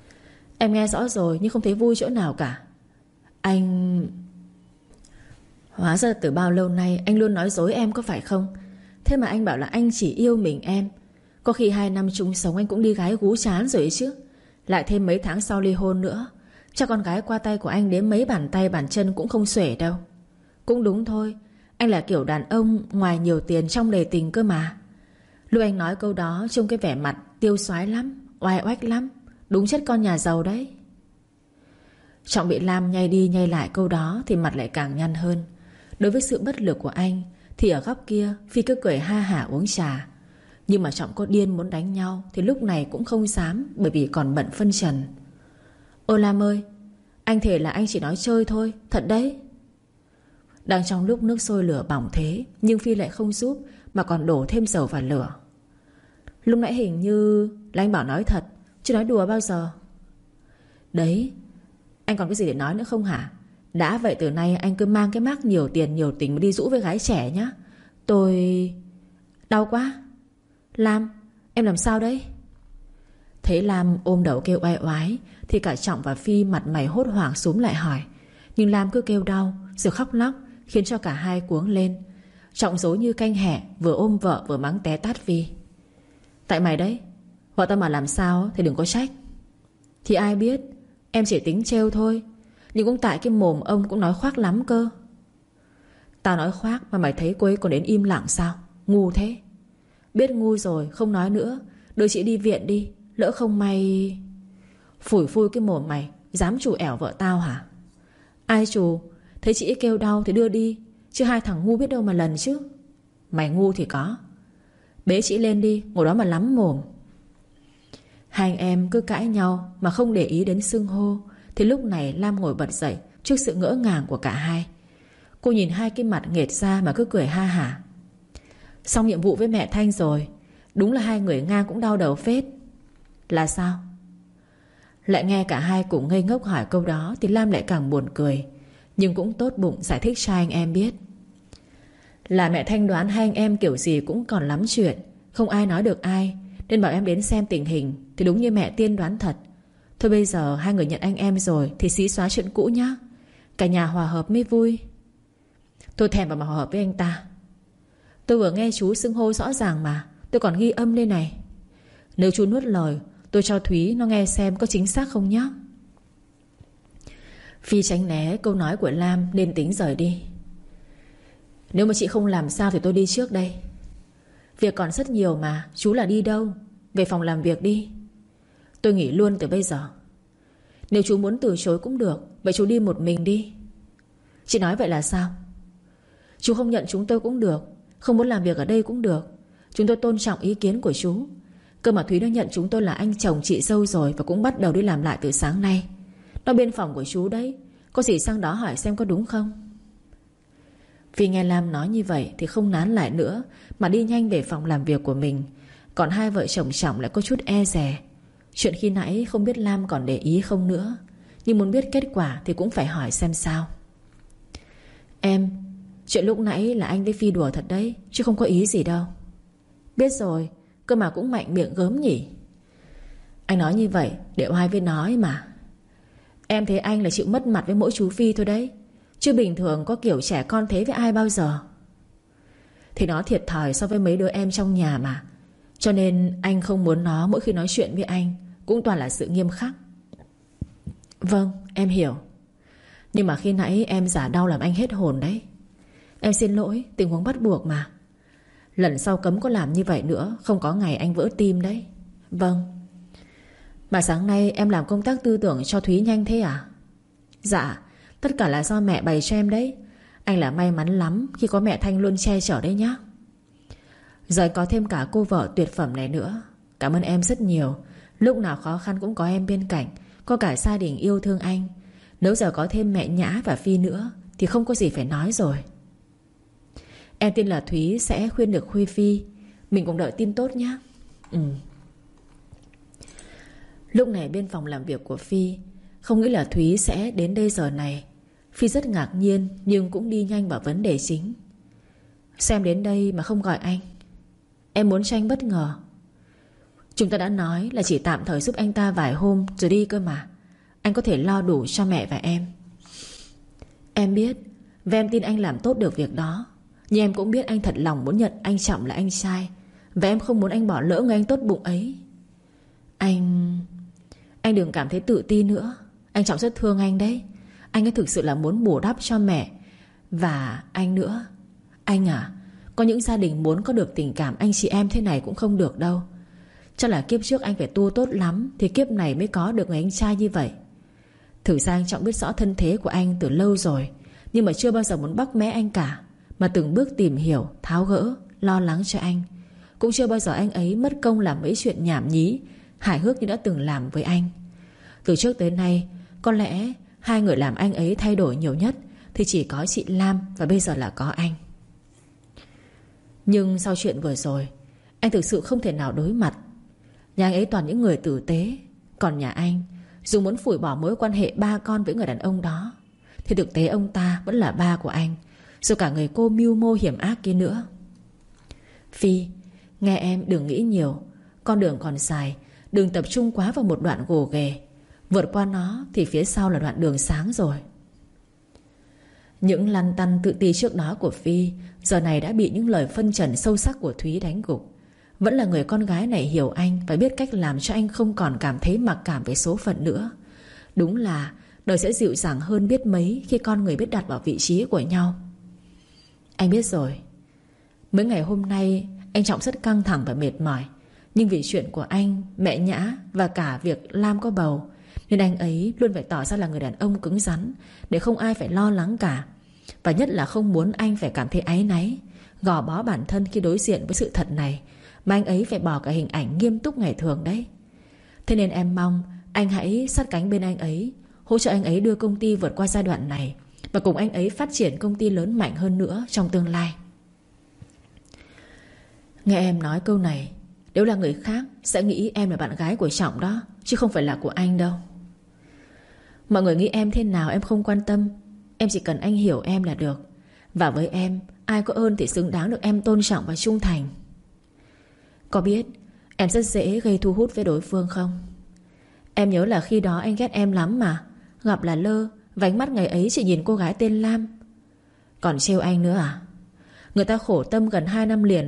Em nghe rõ rồi nhưng không thấy vui chỗ nào cả. Anh... Hóa ra từ bao lâu nay anh luôn nói dối em có phải không? Thế mà anh bảo là anh chỉ yêu mình em. Có khi 2 năm chung sống anh cũng đi gái gú chán rồi ấy chứ. Lại thêm mấy tháng sau ly hôn nữa, chắc con gái qua tay của anh đến mấy bàn tay bàn chân cũng không xuể đâu. Cũng đúng thôi, anh là kiểu đàn ông ngoài nhiều tiền trong đầy tình cơ mà. Lúc anh nói câu đó trông cái vẻ mặt tiêu xoái lắm, oai oách lắm. Đúng chất con nhà giàu đấy. Trọng bị Lam nhay đi nhay lại câu đó thì mặt lại càng nhăn hơn. Đối với sự bất lực của anh thì ở góc kia Phi cứ cười ha hả uống trà. Nhưng mà Trọng có điên muốn đánh nhau thì lúc này cũng không dám, bởi vì còn bận phân trần. Ô Lam ơi, anh thề là anh chỉ nói chơi thôi, thật đấy. Đang trong lúc nước sôi lửa bỏng thế, nhưng Phi lại không giúp mà còn đổ thêm dầu vào lửa. Lúc nãy hình như là anh bảo nói thật, chứ nói đùa bao giờ. Đấy, anh còn cái gì để nói nữa không hả? Đã vậy từ nay anh cứ mang cái mác nhiều tiền nhiều tình mà đi rũ với gái trẻ nhá. Tôi... đau quá. Lam, em làm sao đấy? Thấy Lam ôm đầu kêu oai oái thì cả Trọng và Phi mặt mày hốt hoảng xúm lại hỏi. Nhưng Lam cứ kêu đau rồi khóc lóc, khiến cho cả hai cuống lên. Trọng dối như canh hẹ, vừa ôm vợ vừa mắng té tát Phi. Tại mày đấy, vợ tao mà làm sao thì đừng có trách. Thì ai biết, em chỉ tính trêu thôi. Nhưng cũng tại cái mồm ông cũng nói khoác lắm cơ. Tao nói khoác mà mày thấy cô ấy còn đến im lặng sao? Ngu thế. Biết ngu rồi không nói nữa, đưa chị đi viện đi. Lỡ không may... Phủi phui cái mồm mày, dám chù ẻo vợ tao hả? Ai chù? Thấy chị kêu đau thì đưa đi, chứ hai thằng ngu biết đâu mà lần chứ. Mày ngu thì có. Bế chị lên đi, ngồi đó mà lắm mồm. Hai anh em cứ cãi nhau mà không để ý đến xưng hô. Thì lúc này Lam ngồi bật dậy trước sự ngỡ ngàng của cả hai. Cô nhìn hai cái mặt nghệt ra mà cứ cười ha hả. Xong nhiệm vụ với mẹ Thanh rồi. Đúng là hai người ngang cũng đau đầu phết. Là sao? Lại nghe cả hai cùng ngây ngốc hỏi câu đó thì Lam lại càng buồn cười. Nhưng cũng tốt bụng giải thích cho anh em biết. Là mẹ Thanh đoán hai anh em kiểu gì cũng còn lắm chuyện, không ai nói được ai, nên bảo em đến xem tình hình. Thì đúng như mẹ tiên đoán thật. Thôi bây giờ hai người nhận anh em rồi thì xí xóa chuyện cũ nhá. Cả nhà hòa hợp mới vui. Tôi thèm vào mà hòa hợp với anh ta. Tôi vừa nghe chú xưng hô rõ ràng mà, tôi còn ghi âm lên này. Nếu chú nuốt lời, tôi cho Thúy nó nghe xem có chính xác không nhá. Phi tránh né câu nói của Lam nên tính rời đi. Nếu mà chị không làm sao thì tôi đi trước đây. Việc còn rất nhiều mà. Chú là đi đâu? Về phòng làm việc đi. Tôi nghỉ luôn từ bây giờ. Nếu chú muốn từ chối cũng được, vậy chú đi một mình đi. Chị nói vậy là sao? Chú không nhận chúng tôi cũng được, không muốn làm việc ở đây cũng được. Chúng tôi tôn trọng ý kiến của chú. Cơ mà Thúy đã nhận chúng tôi là anh chồng chị dâu rồi, và cũng bắt đầu đi làm lại từ sáng nay. Nó bên phòng của chú đấy. Có gì sang đó hỏi xem có đúng không. Vì nghe Lam nói như vậy thì không nán lại nữa mà đi nhanh về phòng làm việc của mình. Còn hai vợ chồng Trọng lại có chút e dè. Chuyện khi nãy không biết Lam còn để ý không nữa, nhưng muốn biết kết quả thì cũng phải hỏi xem sao. Em, chuyện lúc nãy là anh với Phi đùa thật đấy, chứ không có ý gì đâu. Biết rồi, cơ mà cũng mạnh miệng gớm nhỉ. Anh nói như vậy để oai với nói mà. Em thấy anh là chịu mất mặt với mỗi chú Phi thôi đấy, chứ bình thường có kiểu trẻ con thế với ai bao giờ. Thì nó thiệt thòi so với mấy đứa em trong nhà mà. Cho nên anh không muốn nó mỗi khi nói chuyện với anh cũng toàn là sự nghiêm khắc. Vâng, em hiểu. Nhưng mà khi nãy em giả đau làm anh hết hồn đấy. Em xin lỗi, tình huống bắt buộc mà. Lần sau cấm có làm như vậy nữa, không có ngày anh vỡ tim đấy. Vâng. Mà sáng nay em làm công tác tư tưởng cho Thúy nhanh thế à? Dạ, tất cả là do mẹ bày cho em đấy. Anh là may mắn lắm khi có mẹ Thanh luôn che chở đấy nhá. Giờ có thêm cả cô vợ tuyệt phẩm này nữa. Cảm ơn em rất nhiều. Lúc nào khó khăn cũng có em bên cạnh, có cả gia đình yêu thương anh. Nếu giờ có thêm mẹ Nhã và Phi nữa thì không có gì phải nói rồi. Em tin là Thúy sẽ khuyên được Huy Phi. Mình cũng đợi tin tốt nhá. Lúc này bên phòng làm việc của Phi, không nghĩ là Thúy sẽ đến đây giờ này. Phi rất ngạc nhiên nhưng cũng đi nhanh vào vấn đề chính. Xem đến đây mà không gọi anh. Em muốn cho anh bất ngờ. Chúng ta đã nói là chỉ tạm thời giúp anh ta vài hôm rồi đi cơ mà. Anh có thể lo đủ cho mẹ và em. Em biết. Và em tin anh làm tốt được việc đó. Nhưng em cũng biết anh thật lòng muốn nhận anh Trọng là anh trai. Và em không muốn anh bỏ lỡ người anh tốt bụng ấy. Anh đừng cảm thấy tự ti nữa. Anh Trọng rất thương anh đấy. Anh ấy thực sự là muốn bù đắp cho mẹ và anh nữa. Anh à, có những gia đình muốn có được tình cảm anh chị em thế này cũng không được đâu. Chắc là kiếp trước anh phải tu tốt lắm thì kiếp này mới có được người anh trai như vậy. Thực ra anh Trọng biết rõ thân thế của anh từ lâu rồi, nhưng mà chưa bao giờ muốn bóc mẽ anh cả, mà từng bước tìm hiểu, tháo gỡ, lo lắng cho anh. Cũng chưa bao giờ anh ấy mất công làm mấy chuyện nhảm nhí, hài hước như đã từng làm với anh. Từ trước tới nay, có lẽ hai người làm anh ấy thay đổi nhiều nhất thì chỉ có chị Lam và bây giờ là có anh. Nhưng sau chuyện vừa rồi, anh thực sự không thể nào đối mặt. Nhà anh ấy toàn những người tử tế, còn nhà anh dù muốn phủi bỏ mối quan hệ ba con với người đàn ông đó thì thực tế ông ta vẫn là ba của anh, rồi cả người cô mưu mô hiểm ác kia nữa. Phi, nghe em đừng nghĩ nhiều. Con đường còn dài, đừng tập trung quá vào một đoạn gồ ghề. Vượt qua nó thì phía sau là đoạn đường sáng rồi. Những lăn tăn tự ti trước đó của Phi giờ này đã bị những lời phân trần sâu sắc của Thúy đánh gục. Vẫn là người con gái này hiểu anh và biết cách làm cho anh không còn cảm thấy mặc cảm về số phận nữa. Đúng là đời sẽ dịu dàng hơn biết mấy khi con người biết đặt vào vị trí của nhau. Anh biết rồi. Mấy ngày hôm nay anh Trọng rất căng thẳng và mệt mỏi. Nhưng vì chuyện của anh, mẹ Nhã và cả việc Lam có bầu, nên anh ấy luôn phải tỏ ra là người đàn ông cứng rắn, để không ai phải lo lắng cả. Và nhất là không muốn anh phải cảm thấy áy náy, gò bó bản thân khi đối diện với sự thật này, mà anh ấy phải bỏ cả hình ảnh nghiêm túc ngày thường đấy. Thế nên em mong anh hãy sát cánh bên anh ấy, hỗ trợ anh ấy đưa công ty vượt qua giai đoạn này, và cùng anh ấy phát triển công ty lớn mạnh hơn nữa trong tương lai. Nghe em nói câu này, nếu là người khác sẽ nghĩ em là bạn gái của Trọng đó, chứ không phải là của anh đâu. Mọi người nghĩ em thế nào em không quan tâm. Em chỉ cần anh hiểu em là được. Và với em, ai có ơn thì xứng đáng được em tôn trọng và trung thành. Có biết em rất dễ gây thu hút với đối phương không? Em nhớ là khi đó anh ghét em lắm mà. Gặp là lơ, và ánh mắt ngày ấy chỉ nhìn cô gái tên Lam. Còn trêu anh nữa à? Người ta khổ tâm gần 2 năm liền